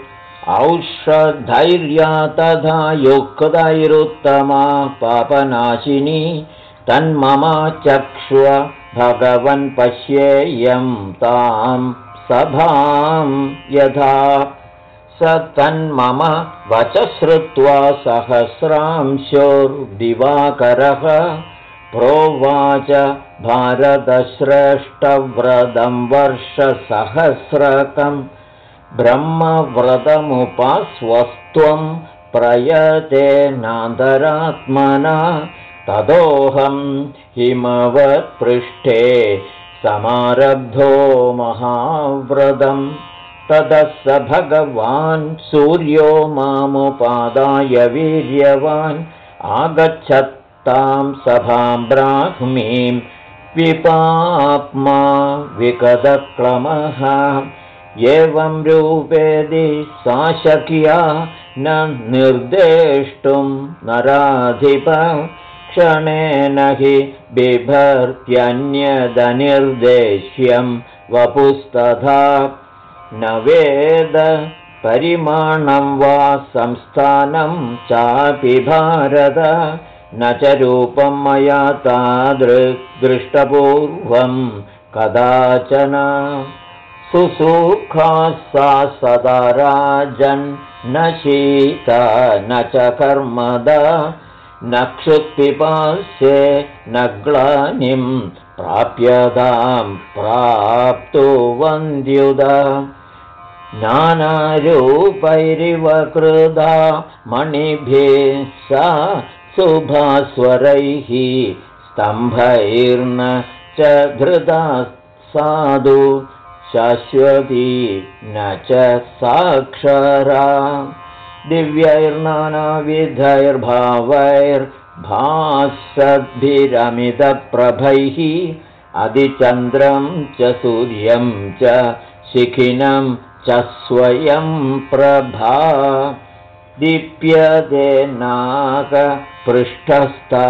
औषधैर्या तथा युक्तैरुत्तमा पापनाशिनी तन्मम चक्ष्व भगवन् पश्येयं तां सभां यथा स तन्मम वच श्रुत्वा सहस्रांशोर्दिवाकरः प्रोवाच भारतश्रेष्ठव्रतं वर्षसहस्रकम् ब्रह्मव्रतमुपास्वस्त्वं प्रयतेनान्तरात्मना तदोऽहं हिमवत्पृष्ठे समारब्धो महाव्रतं। ततः स भगवान् सूर्यो मामुपादाय वीर्यवान् आगच्छत्तां सभां ब्राह्मीं विपाप्मा विकदक्लमः। एवं रूपेदि सा शक्या न निर्देष्टुं नराधिप क्षणेन हि बिभर्त्यन्यदनिर्देश्यं वपुस्तथा न वेद परिमाणं वा संस्थानं चापि भारत न च रूपं मया तादृग्दृष्टपूर्वं कदाचन सुसुखा सा सदा राजन् न शीता न च कर्मदा न क्षुत्पिपास्ये न ग्लानिं प्राप्यतां प्राप्तो वन्द्युदा नानारूपैरिव कृदा मणिभिः सा शुभास्वरैः स्तम्भैर्न च धृता साधु शाश्वती न च साक्षरा दिव्यैर्नानाविधैर्भावैर्भासद्भिरमितप्रभैः अधिचन्द्रं च सूर्यं च शिखिनं च स्वयं प्रभा दीप्यते नागपृष्ठस्था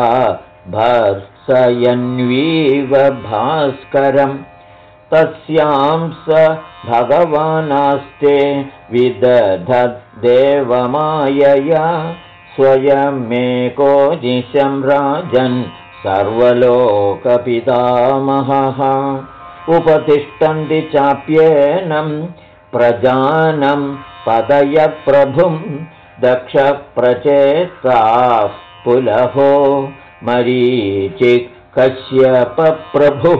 भर्त्सयन्वीव भास्करम् तस्यां स भगवानास्ते विदधद्देवमायया स्वयमेको निशं राजन् सर्वलोकपितामहः उपतिष्ठन्ति चाप्येनं प्रजानं पदयप्रभुं दक्षप्रचेताः पुलहो मरीचिः कश्यपप्रभुः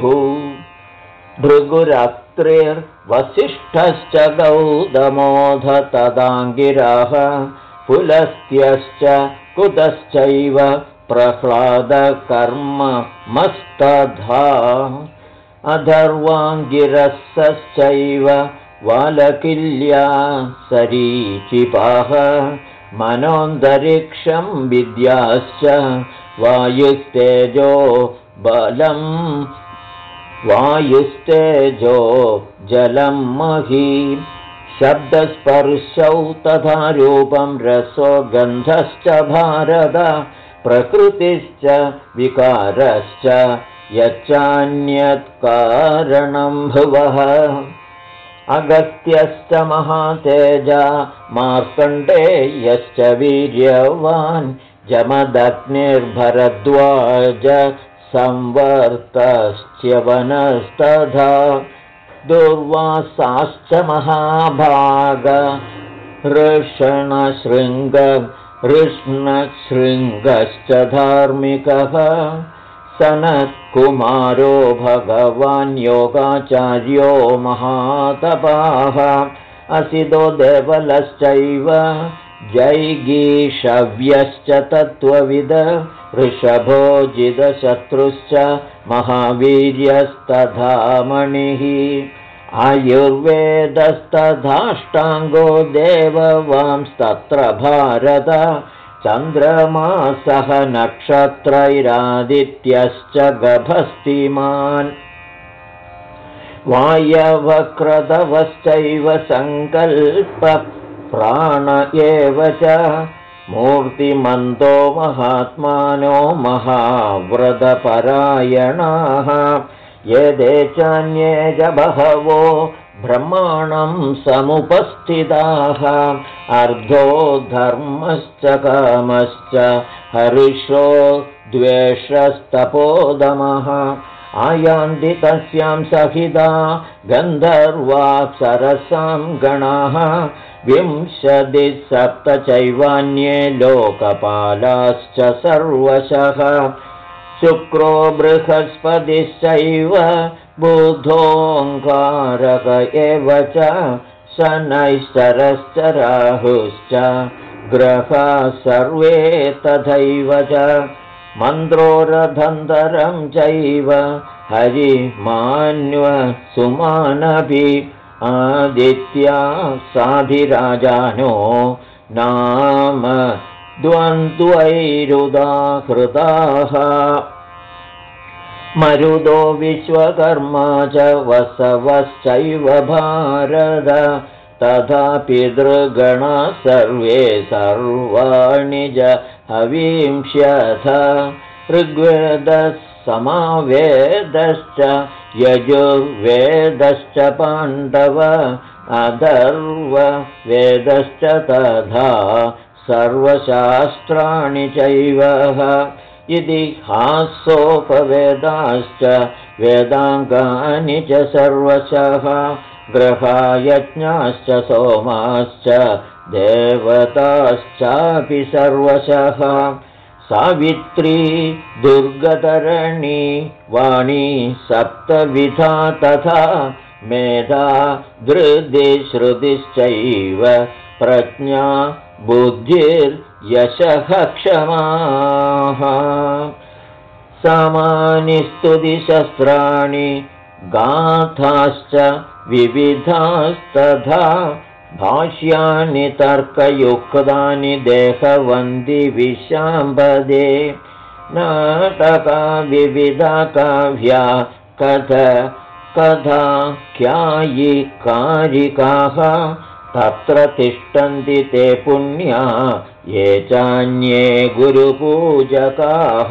भृगुरात्रिर्वसिष्ठश्च गौतमोऽध तदाङ्गिराः पुलस्त्यश्च कुतश्चैव प्रह्लादकर्ममस्तधा अथर्वाङ्गिरसश्चैव वालकिल्या सरीचिपाः मनोऽन्तरिक्षं विद्याश्च वायुस्तेजो बलम् वायुस्तेजो जलं मही शब्दस्पर्शौ तथा रूपं रसो गन्धश्च भारत प्रकृतिश्च विकारश्च यच्चान्यत्कारणं भुवः अगस्त्यश्च महातेजा मार्कण्डेयश्च वीर्यवान् जमदग्निर्भरद्वाज संवर्तश्च्यवनस्तथा दुर्वासाश्च महाभाग ऋष्णशृङ्गश्च धार्मिकः सनत्कुमारो भगवान् योगाचार्यो महातपाः असितो देवलश्चैव जैगीषव्यश्च तत्त्वविद ऋषभो जितशत्रुश्च महावीर्यस्तथा मणिः आयुर्वेदस्तथाष्टाङ्गो देववांस्तत्र भारत चन्द्रमासः नक्षत्रैरादित्यश्च गभस्तिमान् वायवक्रतवश्चैव सङ्कल्प प्राण एव च मूर्तिमन्तो महात्मानो महाव्रतपरायणाः यदे चान्ये च बहवो ब्रह्माणं समुपस्थिताः अर्धो धर्मश्च कामश्च हर्षो द्वेषस्तपोदमः आयान्ति तस्यां सहिता गन्धर्वाप्सरसां गणाः 27 चैवान्ये लोकपालाश्च सर्वशः शुक्रो बृहस्पतिश्चैव बुधोऽङ्गारक एव च शनैश्चरश्च राहुश्च ग्रहाः सर्वे तथैव च मन्द्रोरधन्तरं चैव हरिमान्वसुमानभि आदित्या साधिराजानो नाम द्वन्द्वैरुदाहृताः मरुदो विश्वकर्मा च वसवश्चैव भारत तथा पितृगणा सर्वे सर्वाणि च हवींष्यथ ऋग्वेदः समावेदश्च यजुर्वेदश्च पाण्डव अथर्ववेदश्च तथा सर्वशास्त्राणि चैव इतिहासोपवेदाश्च वेदाङ्गानि च सर्वशः ग्रहायज्ञाश्च सोमाश्च देवताश्चापि सर्वशः सावित्री दुर्गतरणी वाणी सप्तविधा तथा मेधा धृतिश्रुतिश्चैव प्रज्ञा बुद्धिर्यशः क्षमाः सामानि स्तुतिशस्त्राणि गाथाश्च विविधास्तथा भाष्यानि तर्कयुक्तानि देहवन्ति विशाम्बदे नाटका विविधा काव्या कथाख्यायिकारिकाः तत्र तिष्ठन्ति ते पुण्या ये चान्ये गुरुपूजकाः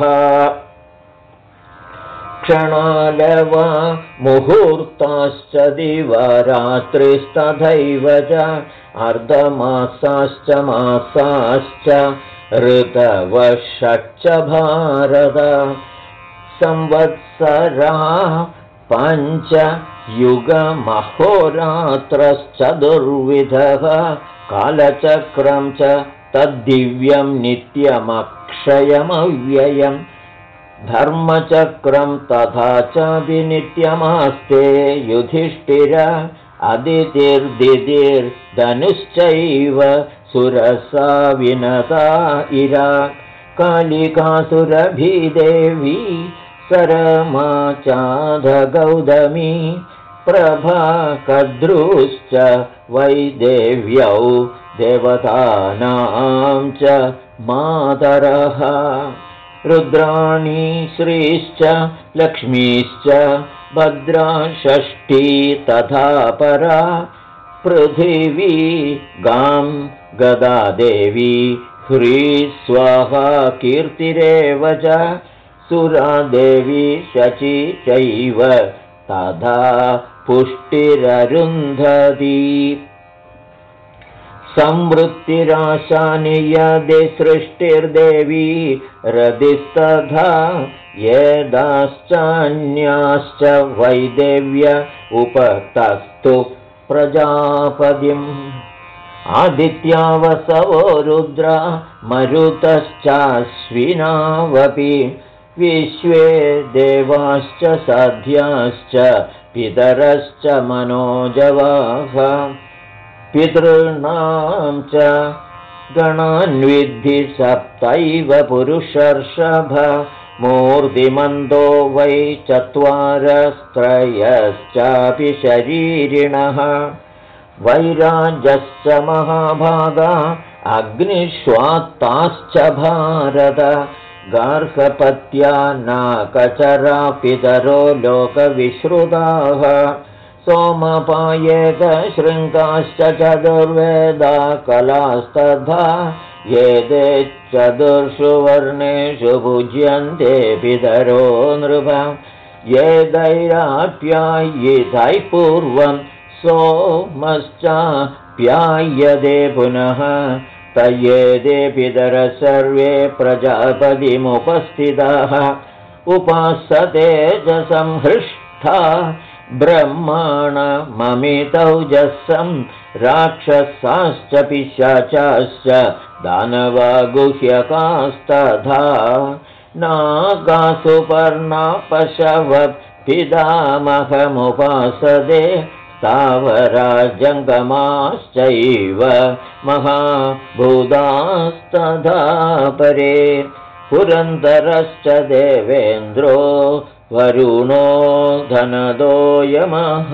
क्षणालवा मुहूर्ताश्च दिवारात्रिस्तथैव च अर्धमासाश्च मासाश्च ऋतवषश्च भारत संवत्सरा पञ्च युगमहोरात्रश्चतुर्विधः कालचक्रं च तद्दिव्यं नित्यमक्षयमव्ययम् धर्मचक्रं तथा चापि नित्यमास्ते युधिष्ठिर अदितिर्दितिर्धनुश्चैव सुरसा विनता इरा कालिकासुरभिदेवी सरमा चाधगौतमी प्रभाकद्रुश्च वैदेव्यौ देवतानां च मातरः रुद्राणी श्रीश्च लक्ष्मीश्च भद्रा षष्ठी तथा परा पृथिवी गां गदा देवी ह्री स्वाहा कीर्तिरेव च सुरादेवी शची चैव तथा पुष्टिररुन्धती संवृत्तिराशानि यदि सृष्टिर्देवी रदिस्तथा येदाश्चान्याश्च वैदेव्य उपतस्तु प्रजापतिम् आदित्यावसवो रुद्रा मरुतश्चाश्विनावपि विश्वे देवाश्च साध्याश्च पितरश्च मनोजवाः पितॄणां च गणान्विद्धि सप्तैव पुरुषर्षभ मूर्तिमन्दो वै चत्वारस्त्रयश्चापि शरीरिणः वैराजश्च महाभागा अग्निष्वात्ताश्च भारत गार्हपत्या नाकचरा पितरो लोकविश्रुताः सोमपायेकशृङ्गाश्च चतुर्वेदा कलास्तथा एते चतुर्षु वर्णेषु पूज्यन्ते पितरो नृप एतैराप्यायितैः पूर्वं सोमश्चाप्यायते पुनः तयेते पितरः सर्वे प्रजापतिमुपस्थिताः उपासते च संहृष्टा ब्रह्माणममितौजसं राक्षसाश्च पिशाचाश्च दानवा गुह्यकास्तथा नागासुपर्णा पशवः पितामहमुपासते स्थावरा जङ्गमाश्चैव महाभूतास्तथा परे पुरन्दरश्च देवेन्द्रो वरुणो धनदो यमः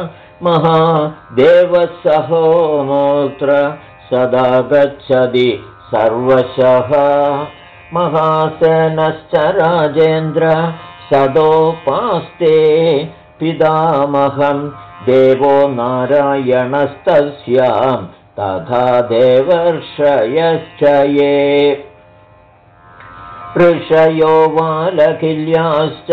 महादेवसहो मोत्र सदा गच्छति सर्वशः महासेनश्च राजेन्द्र सदोपास्ते पितामहं देवो नारायणस्तस्यां तथा देवर्षयश्च ये ऋषयो वालकिल्याश्च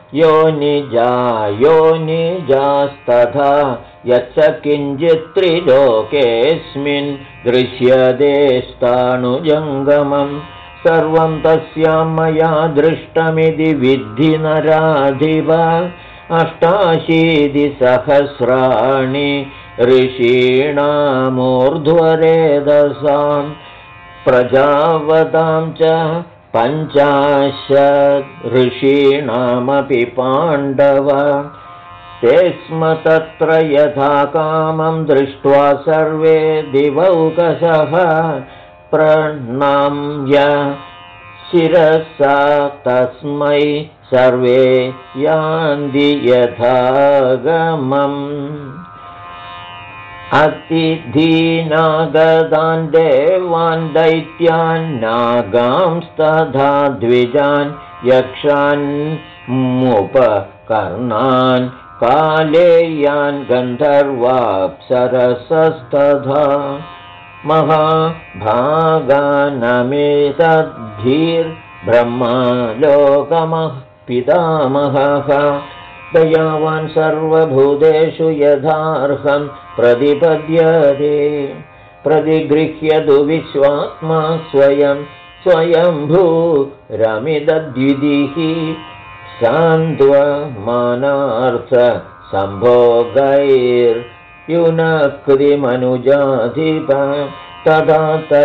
योनिजास्तथा यच्च किञ्चित् त्रिलोकेऽस्मिन् दृश्यते स्थाणुजङ्गमं सर्वं तस्यां मया दृष्टमिति विद्धि नराधिप 88,000 ऋषीणामूर्ध्वरेदसां प्रजावतां च 50 ऋषीणामपि पाण्डव ते स्म तत्र यथा कामं दृष्ट्वा सर्वे दिवौकसः प्रणम्य शिरसा तस्मै सर्वे यान्ति यथागमम् अतिथीनागतान् देवान् दैत्यान् नागांस्तथा द्विजान् यक्षान् मुपकर्णान् कालेयान् गन्धर्वाप्सरसस्तथा महाभागानमेतद्धीर्ब्रह्मा लोकमः पितामहः दयावान् सर्वभूतेषु यथार्हं प्रतिपद्यते प्रतिगृह्यतु विश्वात्मा स्वयंभूरमिदद्विधिः सान्द्वमानार्थसम्भोगैर्युनक्तिमनुजाधिप तथा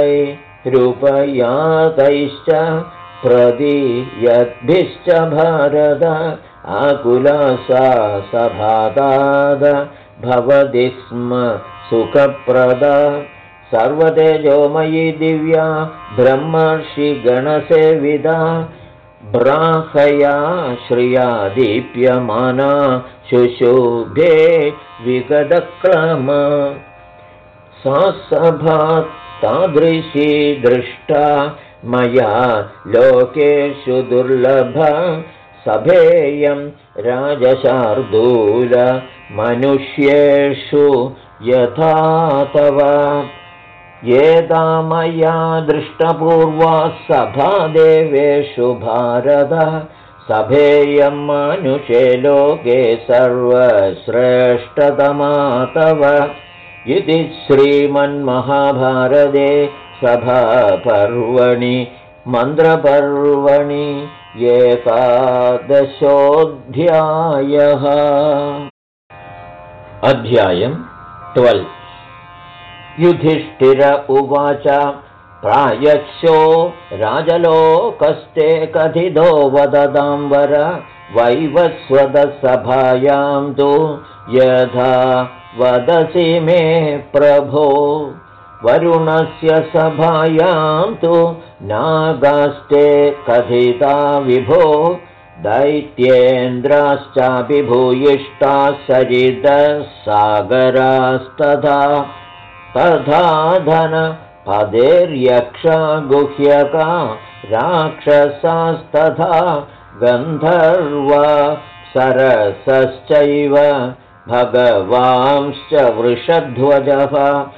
तैरुपयातैश्च प्रदीयद्भिश्च भारत आकुलासा सभाताद भवति स्म सुखप्रदा सर्वतेजोमयी दिव्या ब्रह्मर्षिगणसेविदा ब्राह्मया श्रिया दीप्यमाना शुशुभे विगतक्रम सा सभा तादृशी दृष्टा मया लोकेषु दुर्लभा सभेयं राजशार्दूल मनुष्येषु यथा तव येदा मया दृष्टपूर्वा सभा देवेषु भारत सभेयं मनुष्ये लोके सर्वश्रेष्ठतमा तव इति श्रीमन्महाभारते सभापर्वणि मन्त्रपर्वणि 11 अध्यायं 12 युधिष्ठिर उवाच प्रायश्चो राजलोकस्ते कथितो वदतांवर वैवस्वतसभायां तु यथा वदसि मे प्रभो वरुणस्य सभायां तु नागास्ते कथिता विभो दैत्येन्द्राश्चापि भूयिष्ठाः सरितसागरास्तथा तथा धनपदेर्यक्षा गुह्यका राक्षसास्तथा गन्धर्वा सरसश्चैव भगवांश्च वृषध्वजः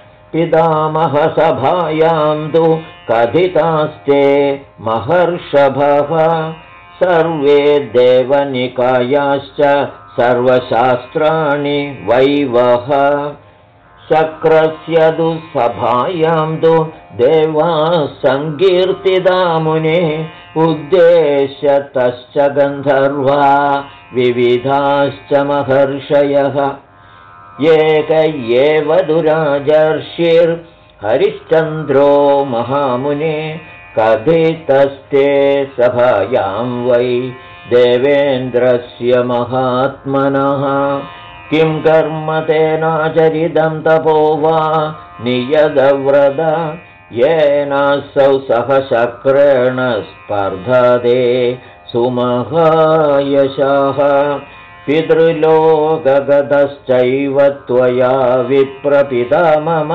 पितामहसभायां तु कथितास्ते महर्षभः सर्वे देवनिकायाश्च सर्वशास्त्राणि वैवः शक्रस्य तु सभायां तु देवाः संकीर्तिता मुने उद्देश्यतश्च गन्धर्वा विविधाश्च महर्षयः एक एव दुराजर्षिर्हरिश्चन्द्रो महामुने कथितस्ते सभायां वै देवेन्द्रस्य महात्मनः किं कर्म तेनाचरितं तपो वा नियतव्रत येनासौ सह शक्रेण स्पर्धते सुमहायशाः पितृलोकगतश्चैव त्वया विप्रपिता मम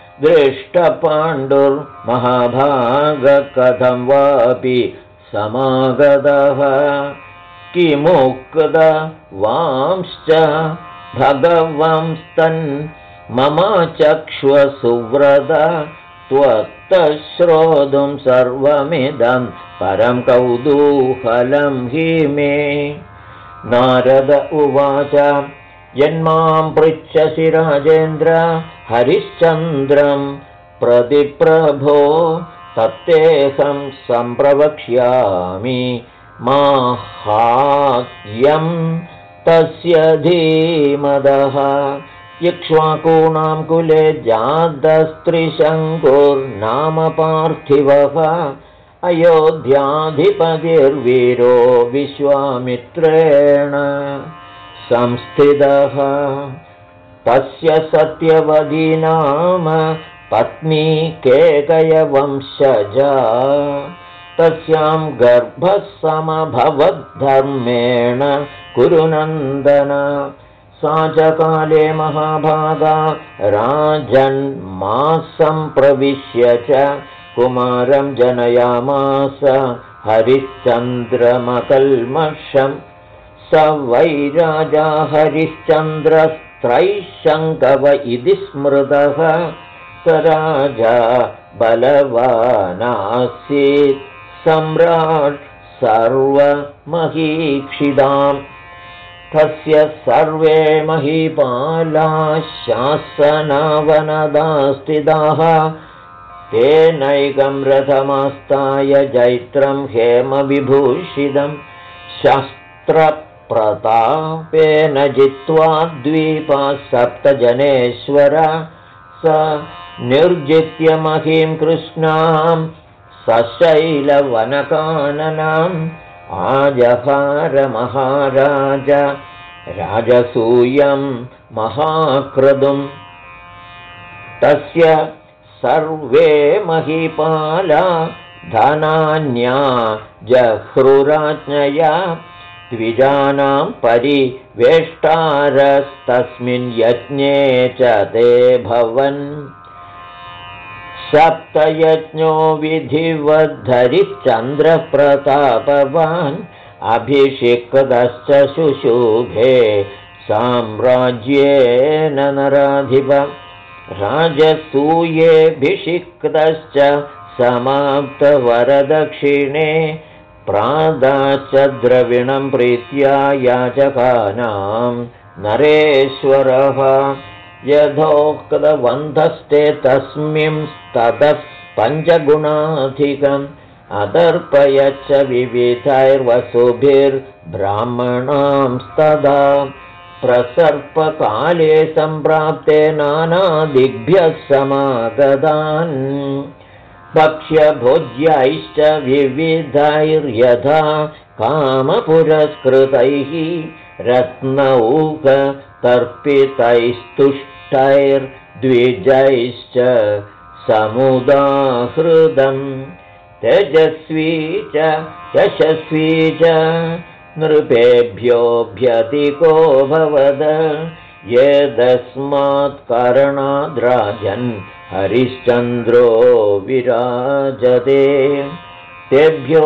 दृष्टपाण्डुर्महाभागकथं वापि समागतः किमुक्तवांश्च भगवंस्तन् मम चक्ष्वसुव्रत त्वत्तः श्रोतुं सर्वमिदं परं कौतूहलं हि मे। नारद उवाच यन्मां पृच्छसि राजेन्द्र हरिश्चन्द्रं प्रतिप्रभो तत्तेऽहं सम्प्रवक्ष्यामि माहात्म्यं तस्य धीमदः। इक्ष्वाकूणां कुले जातस्त्रिशङ्कुर्नाम पार्थिवः अयोध्याधिपतिर्वीरो विश्वामित्रेण संस्थितः। तस्य सत्यवती नाम पत्नी केकयवंशजा तस्यां गर्भः समभवद्धर्मेण कुरुनन्दन। सा च काले महाभागा राजन्मासं प्रविश्य च कुमारं जनयामास हरिश्चन्द्रमकल्मषं। स वै राजा हरिश्चन्द्रस्त्रैशङ्कव इति स्मृतः। स राजा बलवानासीत् सम्राट् सर्वमहीक्षिताम्। तस्य सर्वे महीपालाः शासनावनदास्थिताः। तेनैकं रथमास्ताय जैत्रं हेमविभूषितं शस्त्रप्रतापेन जित्वा द्वीपा सप्तजनेश्वर। स निर्जित्य महीं कृष्णां सशैलवनकाननाम् आजहार महाराज राजसूयं महाक्रतुम्। तस्य सर्वे महीपाला धनान्या जह्रुराज्ञया द्विजानां परिवेष्टारस्तस्मिन् यज्ञे च ते भवन्। सप्तयज्ञो विधिवद्धरिश्चन्द्रप्रतापवान् अभिषिक्तश्च शुशुभे साम्राज्येन नराधिप। राजसूयेऽभिषिक्तश्च समाप्तवरदक्षिणे प्रादाश्च द्रविणं प्रीत्या याचकानां नरेश्वरः। यथोक्तवन्तस्ते तस्मिंस्ततः पञ्चगुणाधिकम् अदर्पयच्च विविधैर्वसुभिर्ब्राह्मणांस्तदा। प्रसर्पकाले सम्प्राप्ते नानादिभ्यः समागतान् भक्ष्यभोज्यैश्च विविधैर्यथा कामपुरस्कृतैः रत्नौकतर्पितैस्तुष्टैर्द्विजैश्च समुदाहृदम्। तेजस्वी च यशस्वी च नृपेभ्योऽभ्यधिको भवद। यदस्मात् कारणाद्राजन् हरिश्चन्द्रो विराजते। तेभ्यो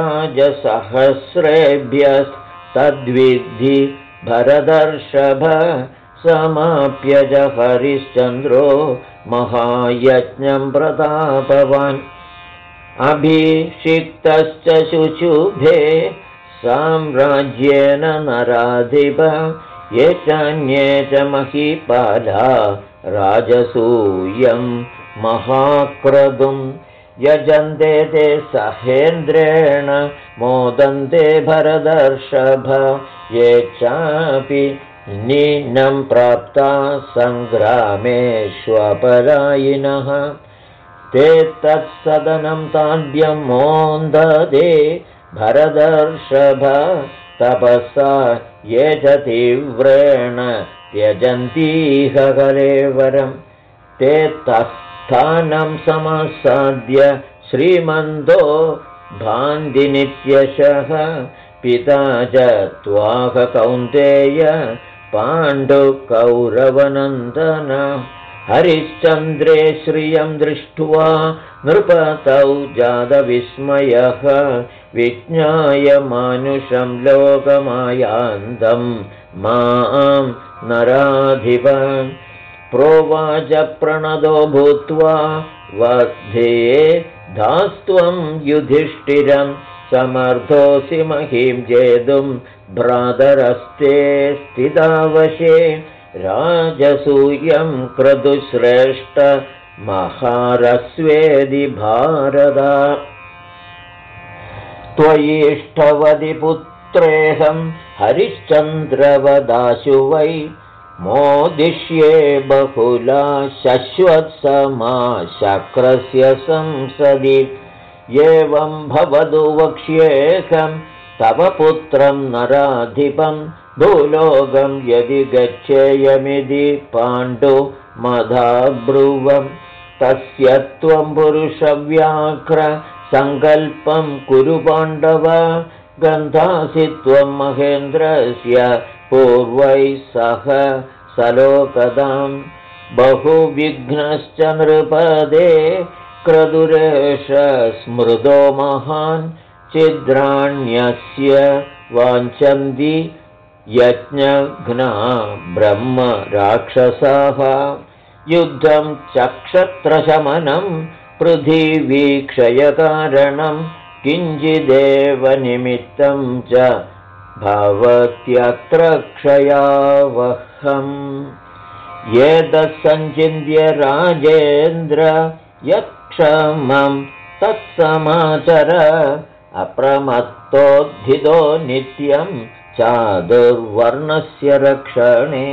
राजसहस्रेभ्यस्तद्विद्धि भरतर्षभ। समाप्य च हरिश्चन्द्रो महायज्ञं प्रतापवान्। अभिषिक्तश्च शुशुभे साम्राज्येन नराधिप। ये चान्ये च महीपाला राजसूयं महाक्रतुम्। यजन्ते ते सहेन्द्रेण मोदन्ते भरतर्षभ। ये चापि नीनं प्राप्ता सङ्ग्रामेष्वपरायिणः ते तत्सदनं ताड्यं मोन्दते भरतर्षभ। तपसा ये च तीव्रेण त्यजन्तीह कलेवरं ते तत्स्थानं समासाद्य श्रीमन्तो भान्तिनित्यशः पिता च त्वाह कौन्तेय पाण्डुकौरवनन्दन हरिश्चन्द्रे श्रियं दृष्ट्वा नृपतौ जातविस्मयः विज्ञाय मानुषं लोकमायान्तं मां नराधिप प्रोवाच प्रणदो भूत्वा वध्ये धास्त्वं युधिष्ठिरं समर्थोऽसि महीं जेतुं भ्रातरस्ते स्थितावशे राजसूयं क्रतुश्रेष्ठ महारस्वेदि भारत त्वयिष्ठवदि पुत्रेऽहं हरिश्चन्द्रवदाशु वै मोदिष्ये बहुला शश्वत्समा शक्रस्य संसदि एवं भवतु वक्ष्येऽहं तव पुत्रं नराधिपं भूलोकं यदि गच्छेयमिति पाण्डुमदाब्रुवं तस्य त्वं पुरुषव्याघ्र सङ्कल्पं कुरु पाण्डव गन्धासि त्वं महेन्द्रस्य पूर्वैः सह सलोकदां बहुविघ्नश्च नृपदे क्रतुरेष स्मृतो महान् छिद्राण्यस्य वाञ्छन्ति यज्ञघ्ना ब्रह्म राक्षसाः युद्धं चक्षत्रशमनं पृथिवीक्षयकारणं किञ्चिदेव निमित्तं च भवत्यत्र क्षयावहम् एतत्सञ्चिन्त्य राजेन्द्र यत्क्षमं तत्समाचर अप्रमत्तोद्धितो नित्यं चादुर्वर्णस्य रक्षणे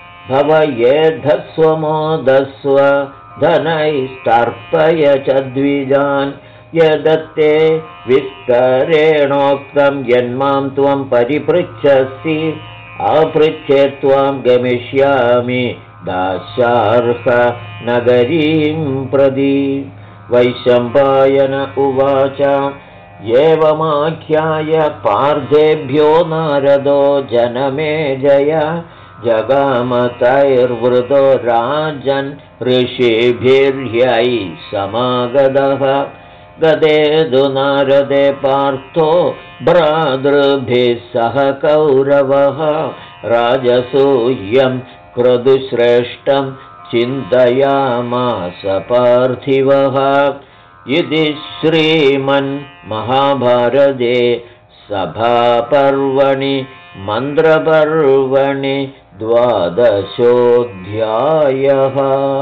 भवयेधस्वमोदस्व धनैस्तर्पय च द्विजान् यदत्ते विस्तरेणोक्तं यन्मां त्वं परिपृच्छसि अपृच्छे त्वां गमिष्यामि दास्यार्ह नगरीं प्रति वैशम्पायन उवाच एवमाख्याय पार्थेभ्यो नारदो जनमेजय जगामतैर्वृतो राजन् ऋषिभिर्यै समागतः गदेदु नारदे पार्थो भ्रातृभिः सह कौरवः राजसूयं क्रतुश्रेष्ठं चिन्तयामास पार्थिवः इति श्रीमन्महाभारते सभापर्वणि मन्त्रपर्वणि 12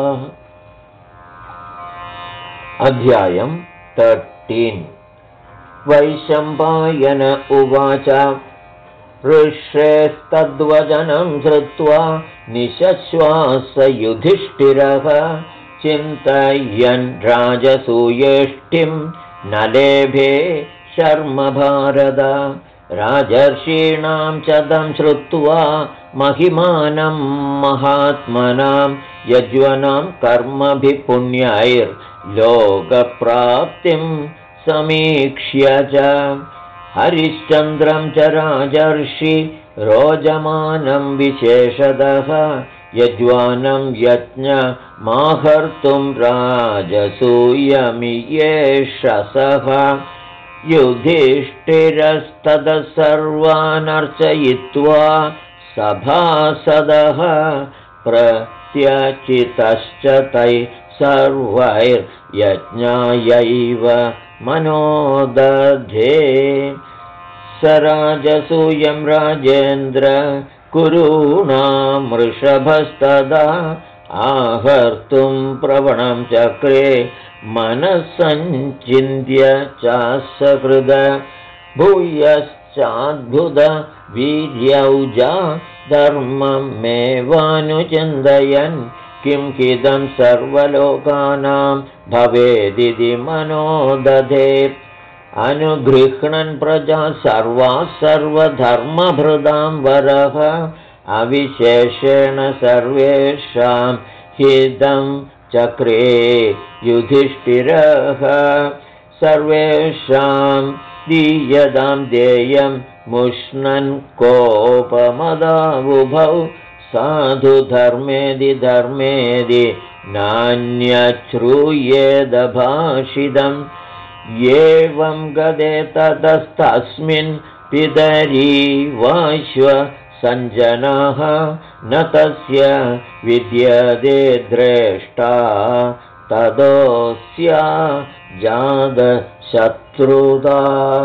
अध्यायं 13 वैशम्पायन उवाच ऋष्येस्तद्वचनं श्रुत्वा निशश्वास युधिष्ठिरः चिन्तयन् राजसूयेष्टिं न लेभे शर्म भारत राजर्षीणां च तं श्रुत्वा महिमानं महात्मनां यज्वनां कर्मभिः पुण्यैर्लोकप्राप्तिं समीक्ष्य च हरिश्चन्द्रं च राजर्षि रोजमानं विशेषतः यज्वानं यज्ञमाहर्तुं राजसूयमियेषसः युधिष्ठिरस्ततः सर्वानर्चयित्वा सभासदः प्रत्यचितश्च तैः सर्वैर्यज्ञायैव मनोदधे स राजसूयं राजेन्द्र कुरूणां वृषभस्तदा आहर्तुं प्रवणं चक्रे मनस्सञ्चिन्त्य चासकृद भूयश्चाद्भुतवीर्यौजा धर्ममेवानुचिन्तयन् किं किदं सर्वलोकानां भवेदिति मनोदधे अनुगृह्णन् प्रजा सर्वधर्मभृदां वरः अविशेषेण सर्वेषां हितं चक्रे युधिष्ठिरः सर्वेषां दीयतां देयं मुष्णन् कोपमदावुभौ साधु धर्मेदि नान्यश्रूयेदभाषितम् एवं गदे ततस्तस्मिन् पितरी वाश्व सञ्जनाः न तस्य विद्यते द्रेष्टा तदोऽस्या जातशत्रुता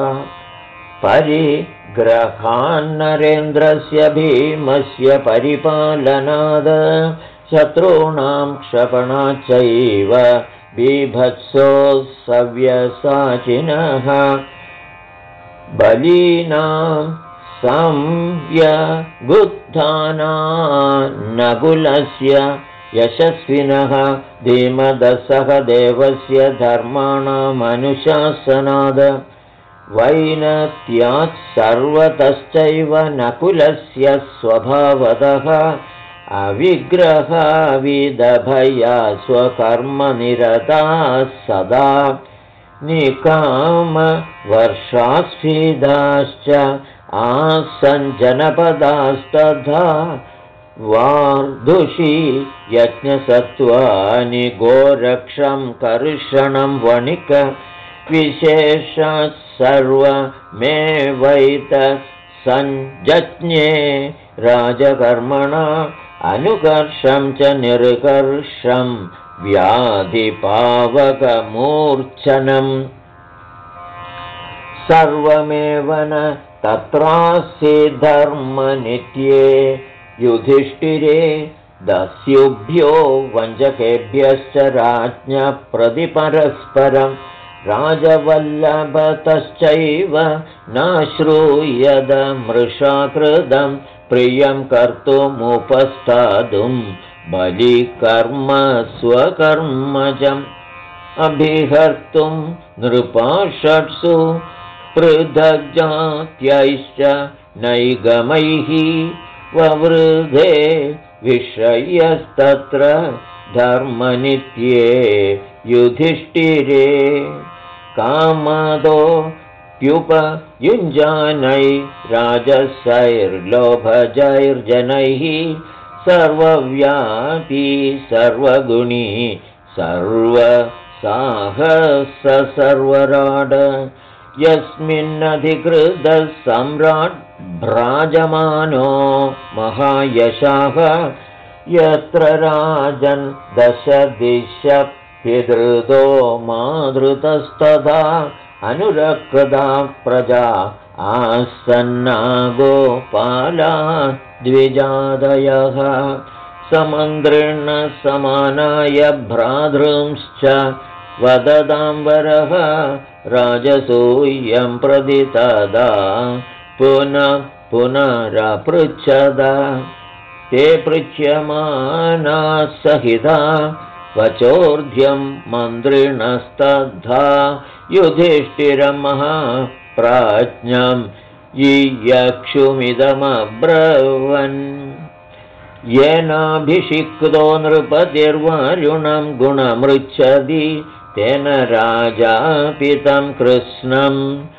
परिग्रहान्नरेन्द्रस्य भीमस्य परिपालनाद शत्रूणां क्षपणाच्चैव बीभत्सो सव्यसाचिनः बलीनां संव्यगुत्थानान्नकुलस्य यशस्विनः धीमदसः देवस्य धर्माणामनुशासनाद वैनत्यात् सर्वतश्चैव नकुलस्य स्वभावतः अविग्रहविदभया स्वकर्मनिरताः सदा निकामवर्षास्फीदाश्च आसन् जनपदास्तथा वार्धुषी यज्ञसत्त्वानि गोरक्षं कर्षणं वणिक विशेषात् सर्वमेवैत सञ्जज्ञे राजकर्मणा अनुकर्षं च निर्कर्षं व्याधिपावकमूर्च्छनम् सर्वमेव न तत्रास्य धर्मनित्ये युधिष्ठिरे दस्युभ्यो वञ्चकेभ्यश्च राज्ञः प्रतिपरस्परं राजवल्लभतश्चैव नाश्रूयद मृषाकृतं प्रियं कर्तुमुपस्थातुं बलिकर्म स्वकर्मजम् अभिहर्तुं नृपाषट्सु पृथग्जात्यैश्च नैगमैः ववृधे विषयस्तत्र धर्मनित्ये युधिष्ठिरे कामदोऽप्युपयुञ्जानै राजसैर्लोभजैर्जनैः सर्वव्यापी सर्वगुणी सर्वसाहससर्वराड यस्मिन्नधिकृतः सम्राट् भ्राजमानो महायशाः यत्र राजन् दशदिश पितृतो माधृतस्तथा अनुरक्ता प्रजा आसन्ना गोपाला द्विजादयः समन्द्रेण समानाय भ्रातृंश्च वदतां वरः राजसूयं प्रति तदा पुनरपृच्छद ते पृच्छ्यमाना सहिता वचोर्ध्यं मन्त्रिणस्तथा युधिष्ठिरं महाप्राज्ञं यियक्षुमिदमब्रवन् येनाभिषिक्तो नृपतिर्वारुणं गुणमृच्छति तेन राजापितं कृष्णं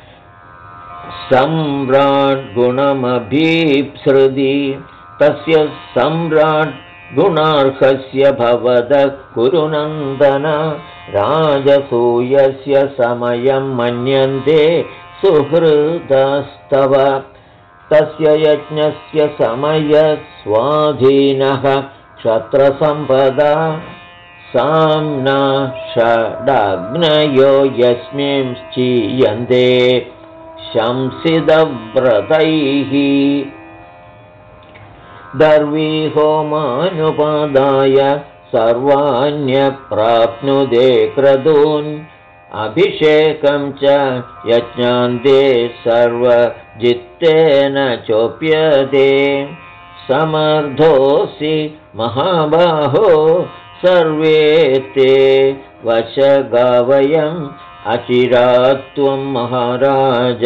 सम्राट् गुणमभीप्सृति तस्य सम्राट् गुणार्हस्य भवतः कुरुनन्दन राजसूयस्य समयं मन्यन्ते सुहृदस्तव तस्य यज्ञस्य समयस्वाधीनः क्षत्रसम्पदा साम्ना षडग्नयो यस्मिंश्चीयन्ते शंसितव्रतैः दर्वीहोमानुपादाय सर्वाण्यप्राप्नुदे क्रतून् अभिषेकं च यज्ञान्ते सर्वजित्तेन चोप्यते समर्थोऽसि महाबाहो सर्वे ते वशगावयम् अचिरात्त्वं महाराज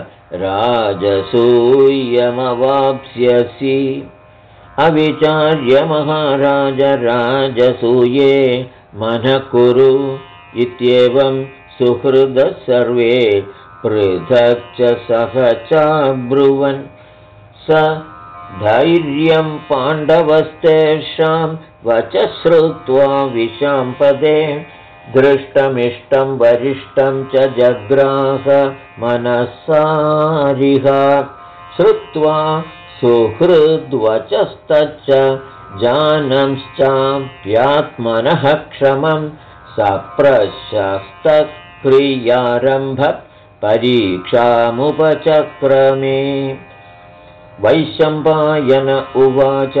राजसूयमवाप्स्यसि अविचार्य महाराज राजसूये मनः कुरु इत्येवं सुहृदः सर्वे पृथक् च सह चाब्रुवन् स धैर्यं पाण्डवस्तेषां वचः श्रुत्वा विशाम्पदे दृष्टमिष्टं वरिष्ठं च जग्राह मनसारिह श्रुत्वा सुहृद्वचस्तच्च जानंश्चाप्यात्मनः क्षमं सप्रशस्तक्रियारम्भ परीक्षामुपचक्रमे वैशम्पायन उवाच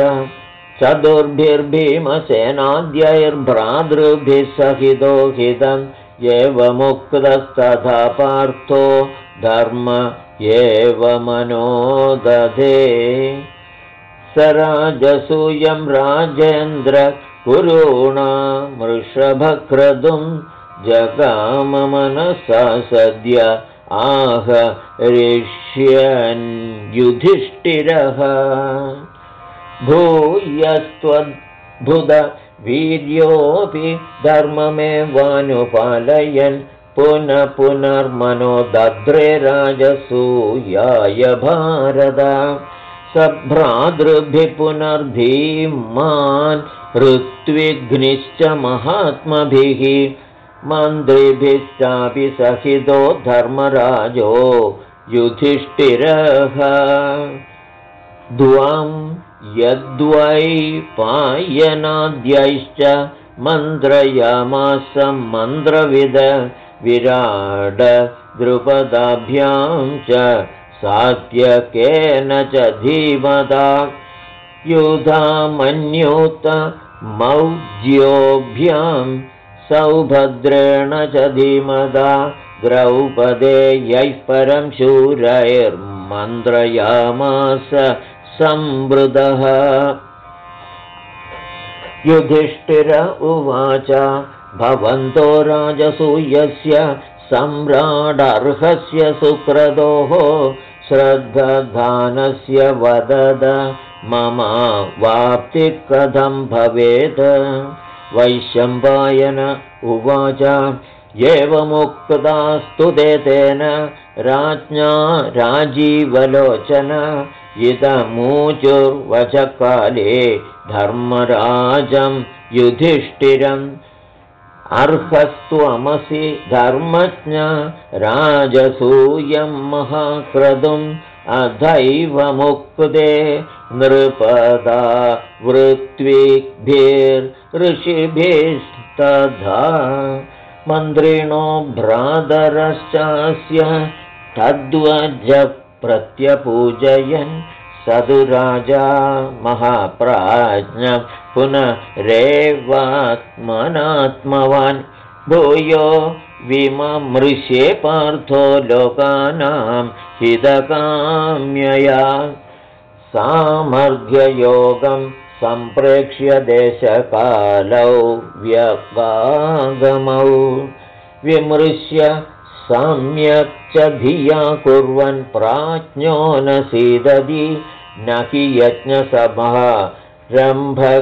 चतुर्भिर्भीमसेनाद्यैर्भ्रातृभिः सहितो हितं एवमुक्तस्तथा पार्थो धर्म एव मनोदधे स राजसूयं राजेन्द्र कुरूणा वृषभक्रतुं जगाममनसा सद्य आह ऋष्यन् युधिष्ठिरः भूयस्त्वद्भुत वीर्योऽपि धर्ममेवानुपालयन् पुनर्मनो दद्रे राजसूयाय भारत स भ्रातृभिः पुनर्धीमान् ऋत्विघ्निश्च महात्मभिः मन्त्रिभिश्चापि सहितो धर्मराजो युधिष्ठिरः द्वां यद्वै पायनाद्यैश्च मन्त्रयामास मन्त्रविद विराड द्रुपदाभ्यां च सात्यकेन च धीमता युधामन्युत मौज्योभ्यां सौभद्रेण च धीमता द्रौपदेयैः परं शूरैर्मन्त्रयामास संवृतः युधिष्ठिर उवाच भवन्तो राजसूयस्य सम्राडर्हस्य सुक्रतोः श्रद्धानस्य वदद मम वाप्तिः कथं भवेत् वैशम्पायन उवाच एवमुक्तास्तु तेन राज्ञा राजीवलोचन इदमूचुर्वचकाले धर्मराजं युधिष्ठिरम् अर्हस्त्वमसि धर्मज्ञ राजसूयं महाक्रतुम् अथैव मुक्ते नृपदा वृत्विभिर्ऋषिभिस्तथा मन्त्रिणो भ्रातरश्चास्य तद्वज प्रत्यपूजयन् सदु राजा महाप्राज्ञ पुनरेवात्मनात्मवान् भूयो विममृष्ये पार्थो लोकानां हितकाम्यया सामर्थ्ययोगं सम्प्रेक्ष्य देशकालौ व्यगागमौ विमृश्य सम्यक् च धिया कुर्वन् प्राज्ञो न सीदति न हि यज्ञसभा रम्भः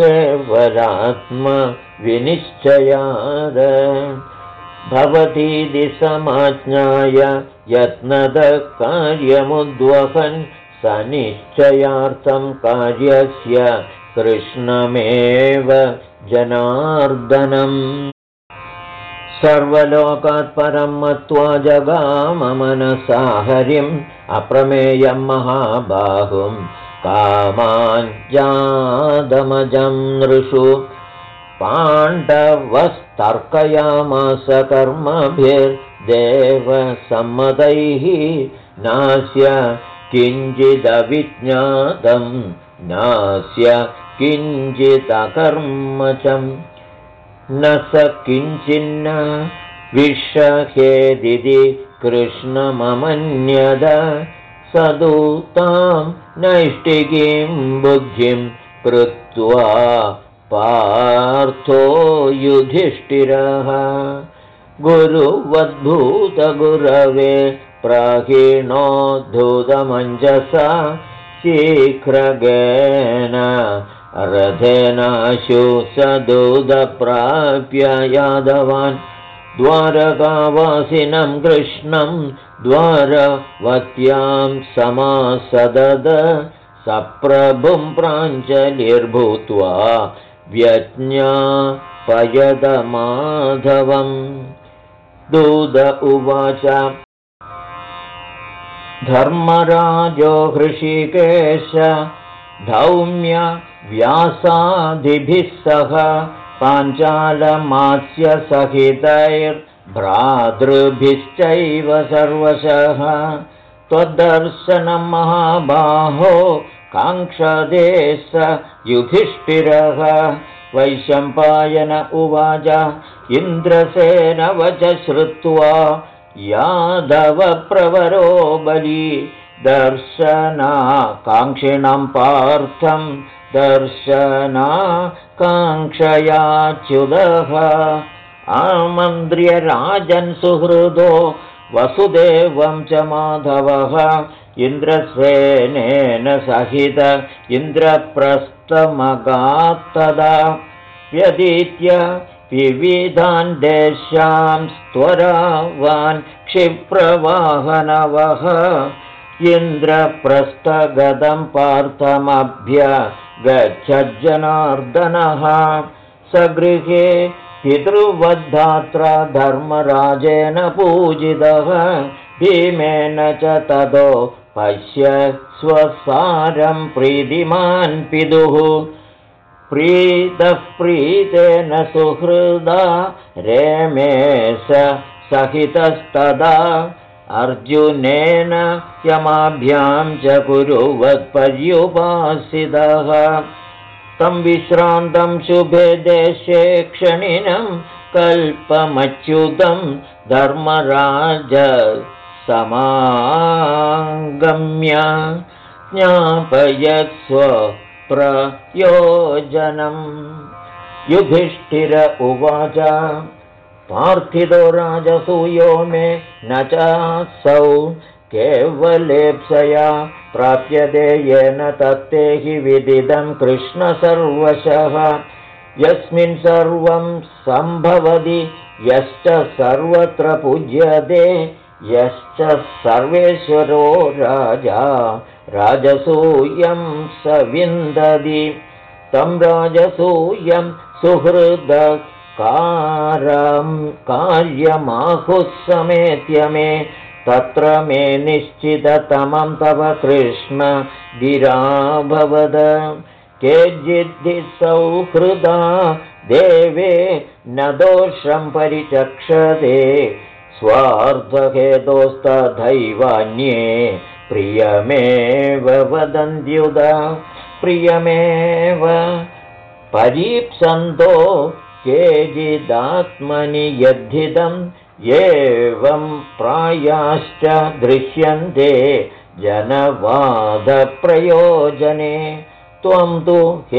केवलात्मविनिश्चयाद भवतीति समाज्ञाय यत्नतः कार्यमुद्वहन् सनिश्चयार्थं कार्यस्य कृष्णमेव जनार्दनम् सर्वलोकात् परं मत्वा जगाममनसा हरिम् अप्रमेयं महाबाहुं कामाञ्जादमजं नृषु पाण्डवस्तर्कयामास कर्मभिर्देवसम्मतैः नास्य किञ्चिदविज्ञातं नास्य किञ्चिदकर्मचम् न स किञ्चिन्न विषहेदिति कृष्णममन्यद सदूतां नैष्टिकीं बुद्धिं कृत्वा पार्थो युधिष्ठिरः गुरुवद्भूतगुरवे प्राहीणोद्धूतमञ्जसा शीघ्रगेन रथेनाशु सदूतप्राप्य यादवान् द्वारकावासिनं कृष्णं द्वारवत्यां समासदद सप्रभुं प्राञ्जलिर्भूत्वा व्यज्ञापयदमाधवम् दूत उवाच धर्मराजो हृषीकेश धौम्य व्यासादिभिः सह पाञ्चालमास्य सहितैर्भ्रातृभिश्चैव सर्वशः त्वद्दर्शनं महाबाहो काङ्क्षदे स युधिष्ठिरः वैशम्पायन उवाच इन्द्रसेन वच श्रुत्वा यादवप्रवरो बली दर्शनाकाङ्क्षिणं पार्थं दर्शनाकाङ्क्षयाच्युतः आमन्त्र्य राजन् सुहृदो वसुदेवं च माधवः इन्द्रसेनेन सहित इन्द्रप्रस्थमगात्तदा व्यतीत्य विविधान् देशां त्वरावान् क्षिप्रवाहनवः इन्द्रप्रस्थगतं पार्थमभ्यगच्छज्जनार्दनः सगृहे पितृवद्धात्रा धर्मराजेन पूजितः भीमेन च ततो पश्य स्वसारं प्रीतिमान् पितुः प्रीतः प्रीतेन सुहृदा रेमे सहितस्तदा अर्जुनेन यमाभ्यां च कुरुवत्पर्युपासितः तं विश्रान्तं शुभे देशे क्षणिनं कल्पमच्युतं धर्मराज समागम्य ज्ञापयत्स्व प्रयोजनम् युधिष्ठिर उवाच पार्थितो राजसूयो मे न चासौ केवलेप्सया प्राप्यते येन तत्ते हि विदितं कृष्ण सर्वशः यस्मिन् सर्वं सम्भवति यश्च सर्वत्र पूज्यते यश्च सर्वेश्वरो राजा राजसूयं स विन्दति तं राजसूयं कार्यमाहुः समेत्य मे तत्र मे निश्चिततमं तव कृष्ण गिराभवद केचिद्धि सौहृदा देवे न दोषं परिचक्षते स्वार्थहेतोस्तथैवान्ये प्रियमेव वदन्त्युत प्रियमेव परीप्सन्तो केचिदात्मनि यद्धितं एवं प्रायाश्च दृश्यन्ते जनवादप्रयोजने त्वं तु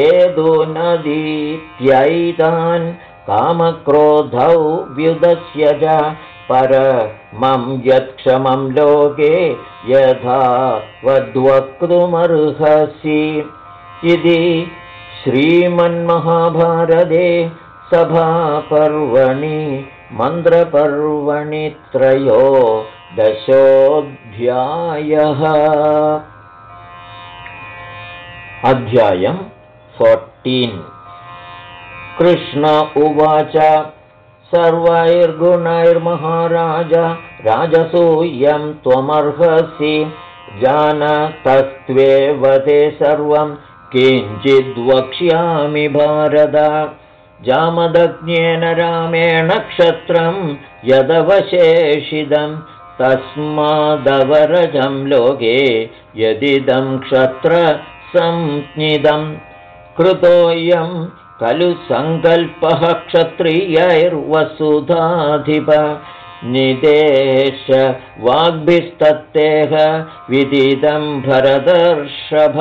हेतुनदीत्यैतान् कामक्रोधौ व्युदस्य च परमं यत्क्षमं लोके यथा वद्वक्तुमर्हसि इति श्रीमन्महाभारते सभापर्वणि मन्त्रपर्वणि 13 अध्यायं 14 कृष्ण उवाच सर्वैर्गुणैर्महाराज राजसूयं त्वमर्हसि जानतस्त्वेव ते सर्वं किञ्चिद्वक्ष्यामि भारत जामदग्न्येन रामेण क्षत्रं यदवशेषितं तस्मादवरजं लोके यदिदं क्षत्रसंज्ञितं कृतोऽयं खलु सङ्कल्पः क्षत्रियैर्वसुधाधिप निदेश वाग्भिस्तत्तेह विदितं भरतर्षभ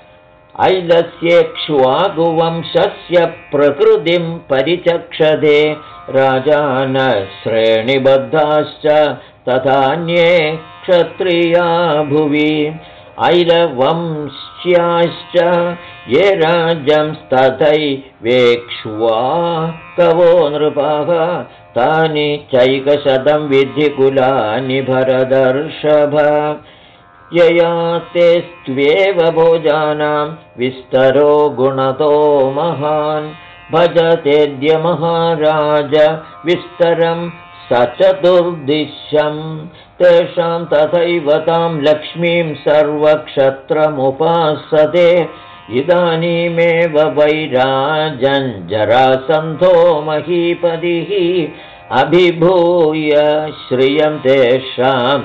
ऐलस्येक्ष्वाकुवंशस्य प्रकृतिं परिचक्षते राजान श्रेणिबद्धाश्च तथान्ये क्षत्रिया भुवि ऐलवंश्याश्च ये राज्यंस्तथैवेक्ष्वा कवो नृपः तानि चैकशतं विधिकुलानि भरदर्षभ यया ते स्त्वेव भोजानां विस्तरो गुणतो महान् भजतेद्य महाराज विस्तरं सचतुर्दिशं तेषां तथैव तां लक्ष्मीं सर्वक्षत्रमुपासते इदानीमेव वैराजन् जरासन्धो महीपतिः अभिभूय श्रियं तेषां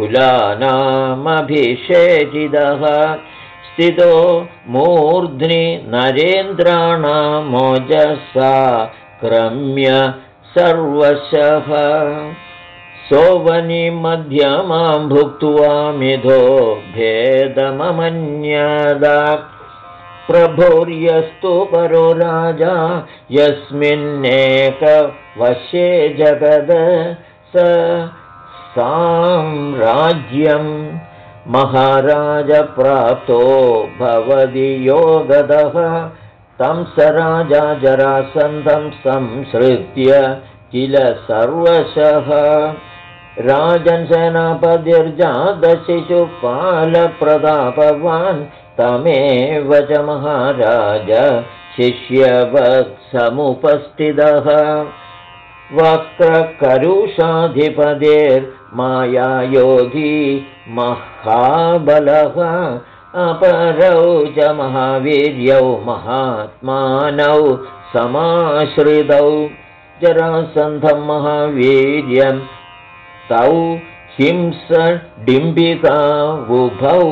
कुलानामभिषेचितः स्थितो मूर्ध्नि नरेन्द्राणामोजसा क्रम्य सर्वशः सोवनिमध्यमां भुक्त्वा मिधो भेदममन्यद प्रभुर्यस्तु परो राजा यस्मिन्नेकवशे जगद स साम्राज्यं महाराजप्राप्तो भवति योगदः तं स राजा जरासन्धं संसृत्य किल सर्वशः राजन् सेनापतिर्जातशिशुपालप्रतापवान् तमेव च महाराज शिष्यवत् समुपस्थितः वक्रकरुषाधिपतेर्मायायोधी महाबलः अपरौ च महावीर्यौ महात्मानौ समाश्रितौ जरासन्धं महावीर्यं तौ हिंसडिम्बिकावुभौ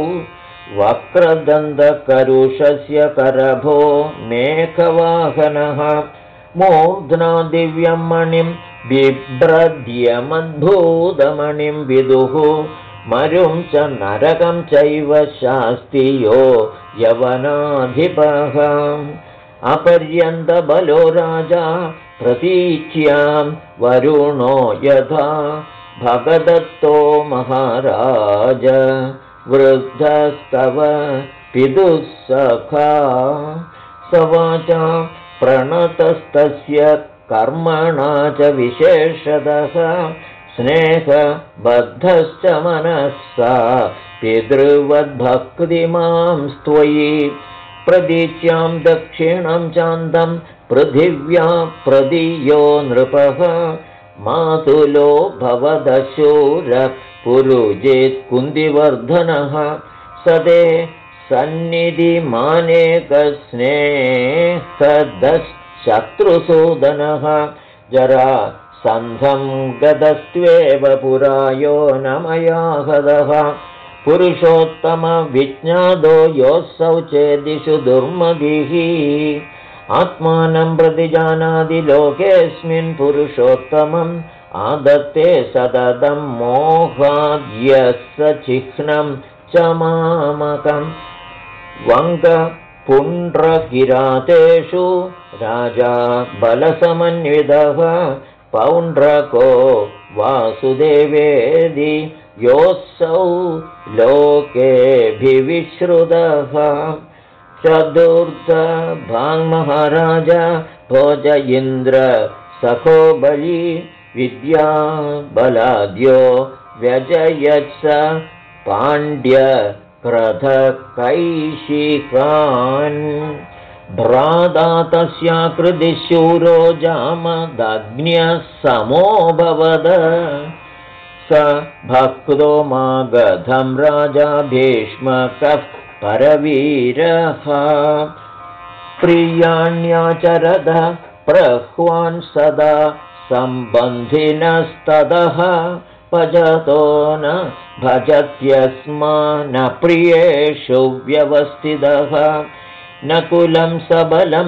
वक्रदन्तकरुषस्य करभो मेघवाहनः मूर्ध्ना दिव्यं मणिं बिभ्रद्यमद्भुतमणिं विदुः मरुं च नरकं चैव शास्तियो यवनाधिपः अपर्यन्तबलो राजा प्रतीच्यां वरुणो यथा भगदत्तो महाराज वृद्धस्तव पितुः सखा स वाचा प्रणतस्तस्य कर्मणा च विशेषतः स्नेहबद्धश्च मनसा पितृवद्भक्तिमां स्त्वयि प्रदीच्यां दक्षिणं चान्दं पृथिव्या प्रदीयो नृपः मातुलो भवदशूरः पुरुजित् कुन्दिवर्धनः सदे सन्निधिमानेकस्नेहदशत्रुसूदनः जरासन्धं गतस्त्वेव पुरायो न मया हतः पुरुषोत्तमविज्ञातो योऽसौ चेदिषु दुर्मतिः आत्मानं प्रतिजानाति लोकेऽस्मिन् पुरुषोत्तमम् आदत्ते सततं मोहाद्यस्य चिह्नं च मामकं वङ्गपुण्ड्रकिरातेषु राजा बलसमन्वितः पौण्ड्रको वासुदेवेदि योऽसौ लोकेऽभिविश्रुतः चतुर्थभाङ्महाराज भोज इन्द्र सखो बली विद्या बलाद्यो व्यजयत्स पाण्ड्य क्रथकैशिकान् भ्राता तस्याकृतिशूरो जामदग्न्यः समोऽभवद स भक्तो मागधं राजा भीष्मकः परवीरः प्रियाण्याचरद प्रह्वान् सदा सम्बन्धिनस्ततः भजतो न भजत्यस्मान् प्रियेषु व्यवस्थितः न कुलं सबलं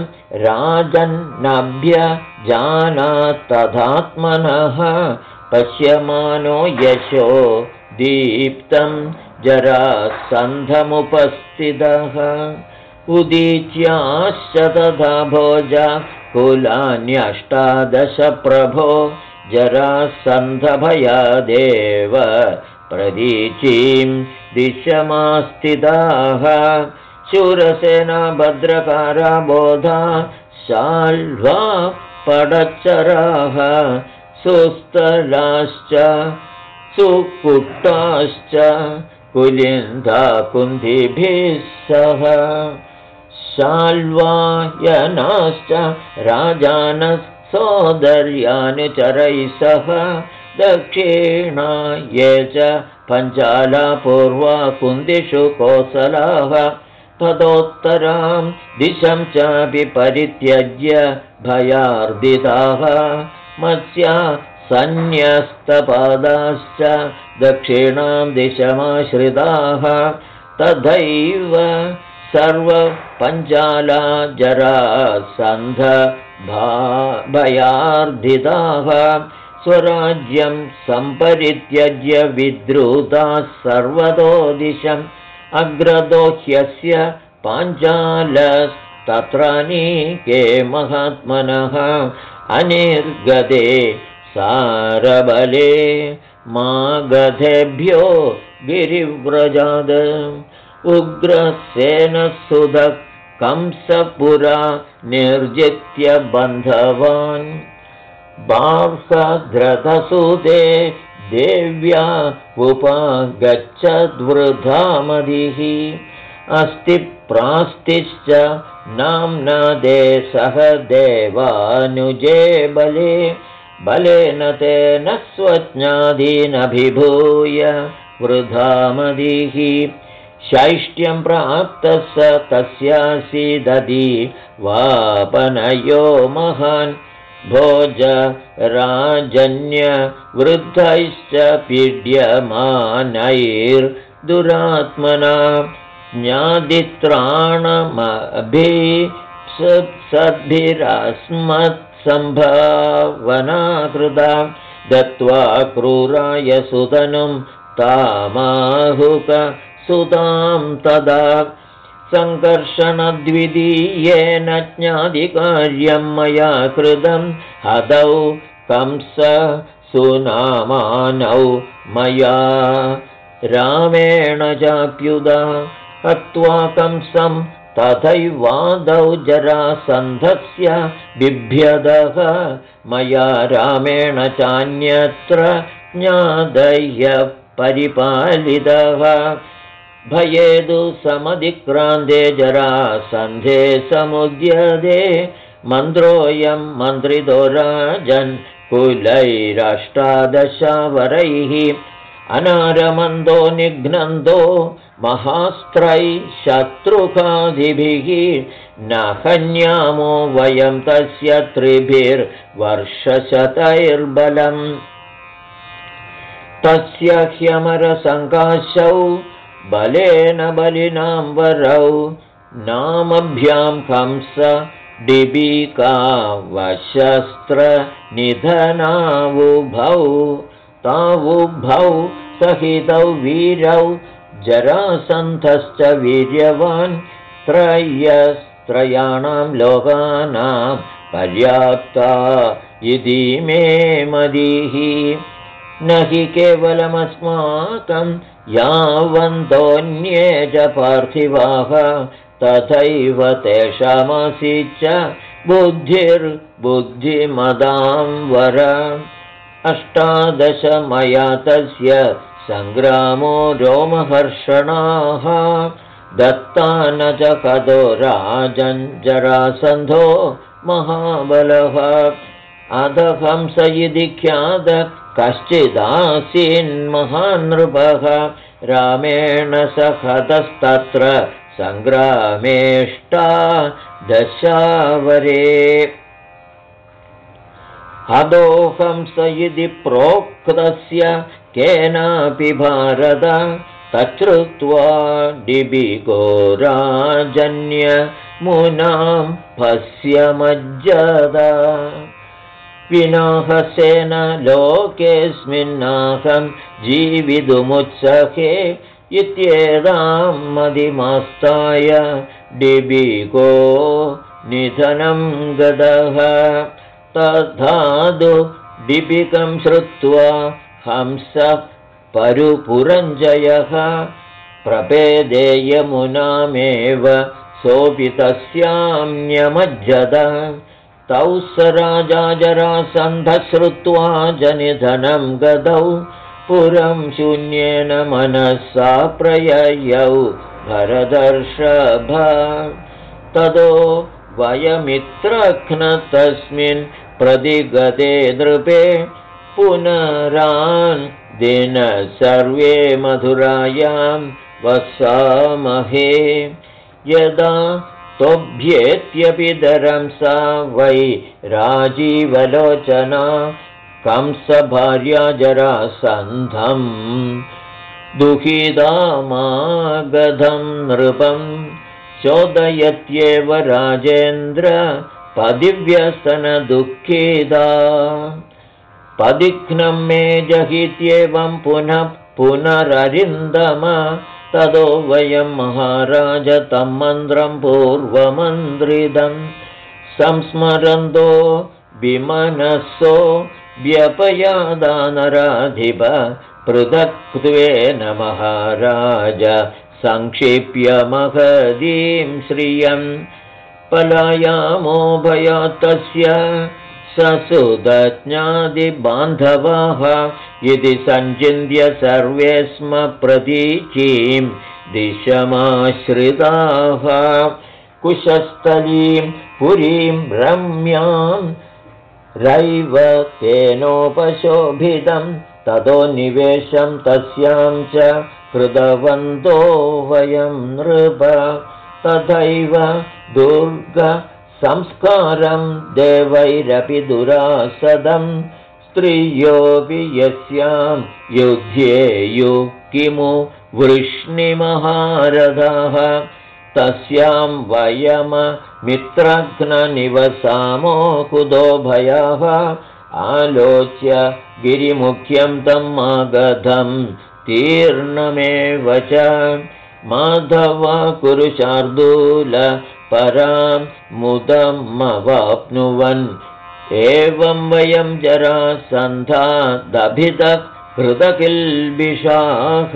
राजन्नभ्यजानात्तथात्मनः पश्यमानो यशो दीप्तं जरासन्धमुपस्थितः उदीच्याश्च तथा भोजा कुलान्यष्टादश प्रभो जरासन्धभयादेव प्रतीचीं दिशमास्थिताः शूरसेना भद्रकारा बोधा शाल्वा पडच्चराः सुस्थलाश्च सुकुट्टाश्च कुलिन्दा कुन्दिभिः सह शाल्वायनाश्च राजानः सोदर्यानुचरैः सह दक्षिणा ये च पञ्चाला पूर्वा कुन्दिषु कोसलाः तदोत्तरां दिशं चापि परित्यज्य भयार्दिताः मत्स्या सन्न्यस्तपादाश्च दक्षिणां दिशमाश्रिताः तथैव सर्वपञ्चाला जरासन्धभयार्दिताः स्वराज्यं सम्परित्यज्य विद्रुताः सर्वतो दिशम् अग्रदोह्यस्य पाञ्चालस्तत्रानीके महात्मनः अनिर्गते सारबले मागधेभ्यो गिरिव्रजाद उग्रसेनसुतः कंसपुरा निर्जित्य बन्धवान् बार्हद्रथसुते देव्या उपागच्छद्वृधामदिः अस्ति प्रास्तिश्च नाम्ना देशः देवानुजे बले बलेन तेन स्वज्ञादीनभिभूय वृधामदिः शैष्ट्यं प्राप्तः स तस्यासीदधि वापनयो महान् भोजराजन्यवृद्धैश्च पीड्यमानैर्दुरात्मना ज्ञादित्राणमभिसद्भिरस्मत्सम्भावनाकृता दत्त्वा क्रूराय सुतनुं तामाहुकसुतां तदा सङ्कर्षणद्वितीयेन ज्ञादिकार्यं मया कृतं हदौ कंस सुनामानौ मया रामेण चाप्युदा हत्वा कंसं तथैवादौ जरासन्धस्य बिभ्यदः मया रामेण चान्यत्र ज्ञादय्य परिपालितः भयेदु समधिक्रान्ते जरासन्धे समुद्यते मन्त्रोऽयं मन्त्रितो राजन् कुलैरष्टादशावरैः अनारमन्दो निघ्नन्दो महास्त्रैः शत्रुकादिभिः न हन्यामो वयं तस्य त्रिभिर्वर्षशतैर्बलम् तस्य ह्यमरसङ्काशौ बलेन बलिनां वरौ नामभ्यां कंस डिबिकावशस्त्रनिधनावुभौ तावुभौ सहितौ वीरौ जरासन्धश्च वीर्यवान् त्रयस्त्रयाणां लोकानां पर्याप्ता इति मे मतिः न हि केवलमस्माकं यावन्तोऽन्ये च पार्थिवाः तथैव तेषामासीच्च बुद्धिर्बुद्धिमदां वर 18 मया तस्य सङ्ग्रामो रोमहर्षणाः दत्तान च कदो राजञ्जरासन्धो महाबलः अधहंस इति ख्यात कश्चिदासीन्महानृपः रामेण सखतस्तत्र सङ्ग्रामेष्टादशावरे हदोहंस इति प्रोक्तस्य केनापि भारत तच्छ्रुत्वा डिबिको राजन्यमुनां पश्यमज्जद विनाहसेन लोकेऽस्मिन्नाहं जीवितुमुत्सहे इत्येतां मदिमास्ताय डिबिको निधनं गदः तथादु डिबिकं श्रुत्वा हंस परुपुरञ्जयः प्रपेदे यमुनामेव सोऽपि तस्यां न्यमज्जद तौ स राजा जरासन्धः श्रुत्वा जनिधनं गदौ पुरं शून्येन मनसा प्रययौ भरदर्षभ ततो वयमित्रघ्न तस्मिन् प्रतिगते नृपे पुनरान् दिन सर्वे मधुरायां वसामहे यदा तोभ्येत्यपितरं सा वै राजीवलोचना कंसभार्या जरासन्धं दुहितामागधं नृपं चोदयत्येव राजेन्द्र पदिव्यसनदुःखिदा पदिघ्नं मे जहित्येवं पुनः पुनररिन्दम ततो वयं महाराज तं मन्त्रं पूर्वमन्त्रितं संस्मरन्तो विमनसो व्यपयादानराधिप पृथक्त्वेन महाराज संक्षिप्य महदीं श्रियं पलायामो भयात्तस्य ससुदज्ञादिबान्धवाः इति सञ्चिन्त्य सर्वे स्म प्रतीचीं दिशमाश्रिताः कुशस्थलीं पुरीं रम्यां रैवतेनोपशोभितं ततो निवेशं तस्यां च कृतवन्तो वयं नृप तथैव दुर्गसंस्कारं देवैरपि दुरासदं स्त्रियोऽपि यस्यां युध्येयु किमु वृष्णिमहारथाः तस्यां वयममित्रघ्ननिवसामो कुतो भयाः आलोच्य गिरिमुख्यं तं मागधं तीर्णमेव च माधव कुरु शार्दूल परां मुदमवाप्नुवन् एवं वयं जरासन्धा दभितः कृतकिल्बिषाः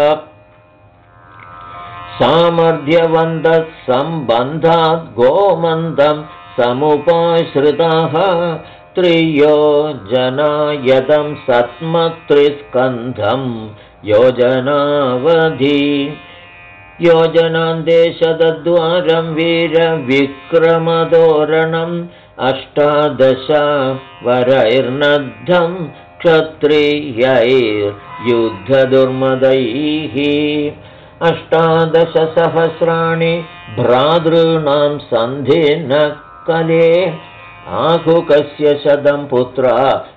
सामर्थ्यवन्तः सम्बन्धात् गोमन्दं समुपाश्रिताः त्रियो जना यदं सत्मत्रिस्कन्धं योजनावधि योजनान्ते शतद्वारं वीरविक्रमतोरणम् 18 वरैर्नद्धं क्षत्रियैर्युद्धदुर्मदैः 18 सहस्राणि भ्रातॄणां सन्धिनः कले आहुकस्य 100 पुत्रा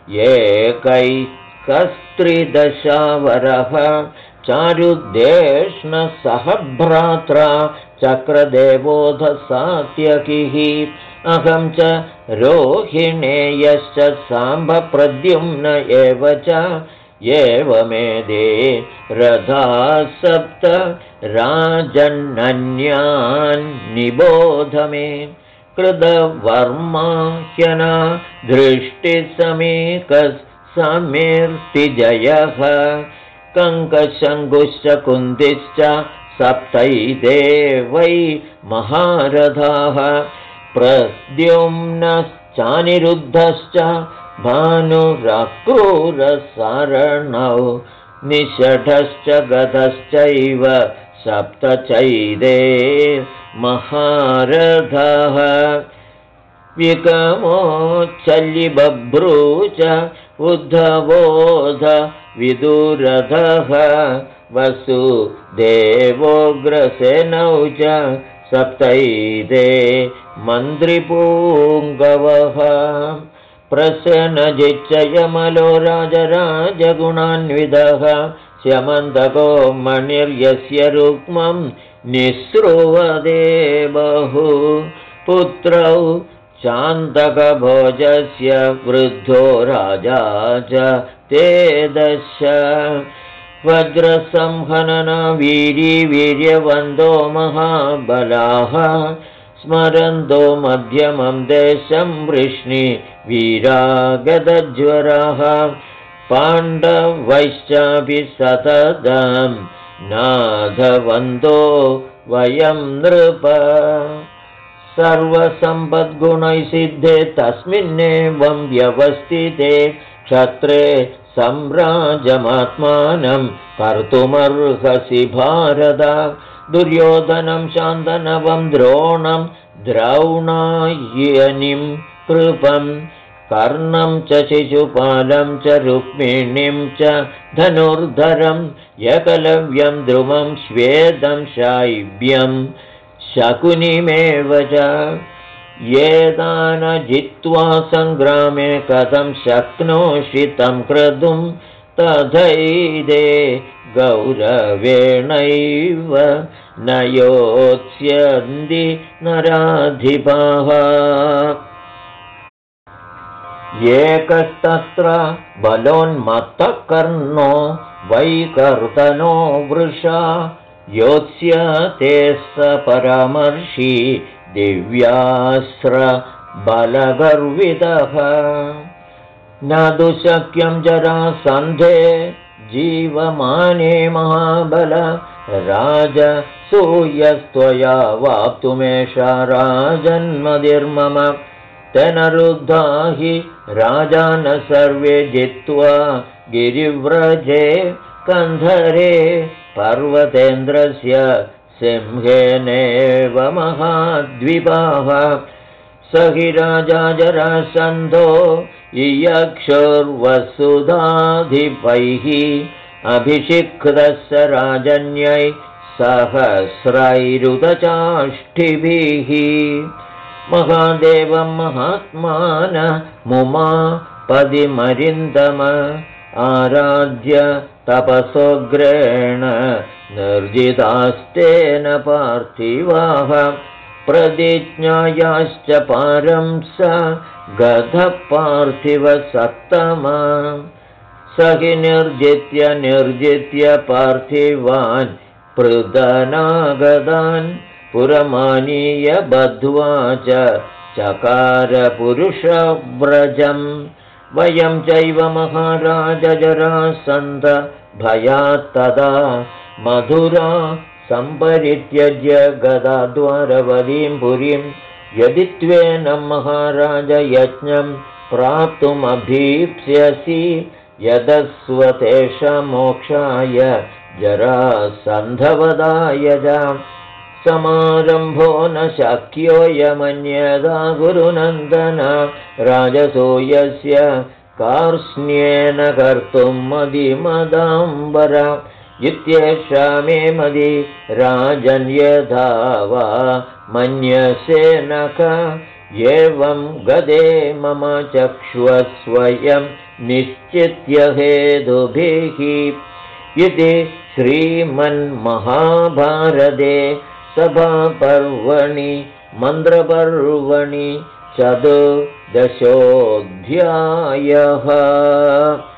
एकैकस्त्रिदशा वरः चारुदेष्णः सह भ्रात्रा चक्रदेवोध सात्यकिः अहं च रोहिणेयश्च साम्बप्रद्युम्न एव च एवमेदे रथा 7 राजन्नन्यान् निबोध मे कृतवर्मा ह्यना दृष्टिसमीकस्समीर्तिजयः कङ्कशङ्कुश्च कुन्तिश्च 7 वै महारथाः प्रद्युम्नश्चानिरुद्धश्च भानुरक्रूरसारणौ निषठश्च गतश्चैव 7 महारथाः विकमोच्चल्यबभ्रू च उद्धवोध विदुरथः वसुदेवोग्रसेनौ च 7 मन्त्रिपूङ्गवः प्रसेनजिच्चयमलो राजराजगुणान्विदः स्यमन्तको मणिर्यस्य रुक्मं निःसृवदे बहु पुत्रौ चान्दकभोजस्य वृद्धो राजा च ते 10 वज्रसंहनना वीर्यवन्तो महाबलाः स्मरन्तो मध्यमं देशं वृष्णि वीरागदज्वराः पाण्डवैश्चापि सततं नाधवन्दो वयं नृप सर्वसम्पद्गुणैः सिद्धे तस्मिन्नेवं व्यवस्थिते क्षत्रे सम्राजमात्मानं कर्तुमर्हसि भारत दुर्योधनं शान्तनवं द्रोणं द्रौणायनिं कृपं कर्णं च शिशुपालं च रुक्मिणीं च धनुर्धरं एकलव्यं द्रुमं श्वेतं शाइब्यं शकुनिमेव च येतान जित्वा सङ्ग्रामे कथं शक्नोषि तं क्रतुं तथैदे गौरवेणैव न योत्स्यन्ति नराधिपाः एकस्तत्र बलोन्मत्तः कर्णो वैकर्तनो वृषा योत्स्यते स परामर्शी दिव्यास्त्रबलगर्वितः न दुःशक्यं जरासन्धे जीवमाने महाबल राजसूयस्त्वया वाप्तुमेषा राजन्मतिर्मम तेन रुद्धा हि राजान सर्वे जित्वा गिरिव्रजे कन्धरे पर्वतेन्द्रस्य सिंहेनेव महाद्विपाः स हि राजा जरासन्धो इयक्षुर्वसुधाधिपैः अभिषिक्तस्य राजन्यै सहस्रैरुतचाष्टिभिः महादेवं महात्मान मुमापदिमरिन्दम आराध्य तपसोग्रेण निर्जितास्तेन पार्थिवाः प्रतिज्ञायाश्च पारं स गतः पार्थिवसत्तमा स हि निर्जित्य पार्थिवान् पृदनागदान् पुरमानीय बद्ध्वा च चकारपुरुषव्रजम् वयं चैव महाराज जरासन्ध भयात्तदा मधुरा सम्परित्यज्य गदाद्वारवतीं पुरीं यदि त्वेन महाराज यज्ञं प्राप्तुमभीप्स्यसि यदस्व तेषां मोक्षाय जरासन्धवदाय च समारम्भो न शक्योऽयमन्यदा गुरुनन्दन राजसूयस्य कार्ष्ण्येन कर्तुं मदिमदाम्बर इत्येषा मे मदि राजन् यथा वा मन्यसे नख एवं गदे मम चक्ष्वस्वयं निश्चित्य हेतुभिः इति श्रीमन्महाभारते सभापर्वणि मन्त्रपर्वणि 14 दशोऽध्यायः।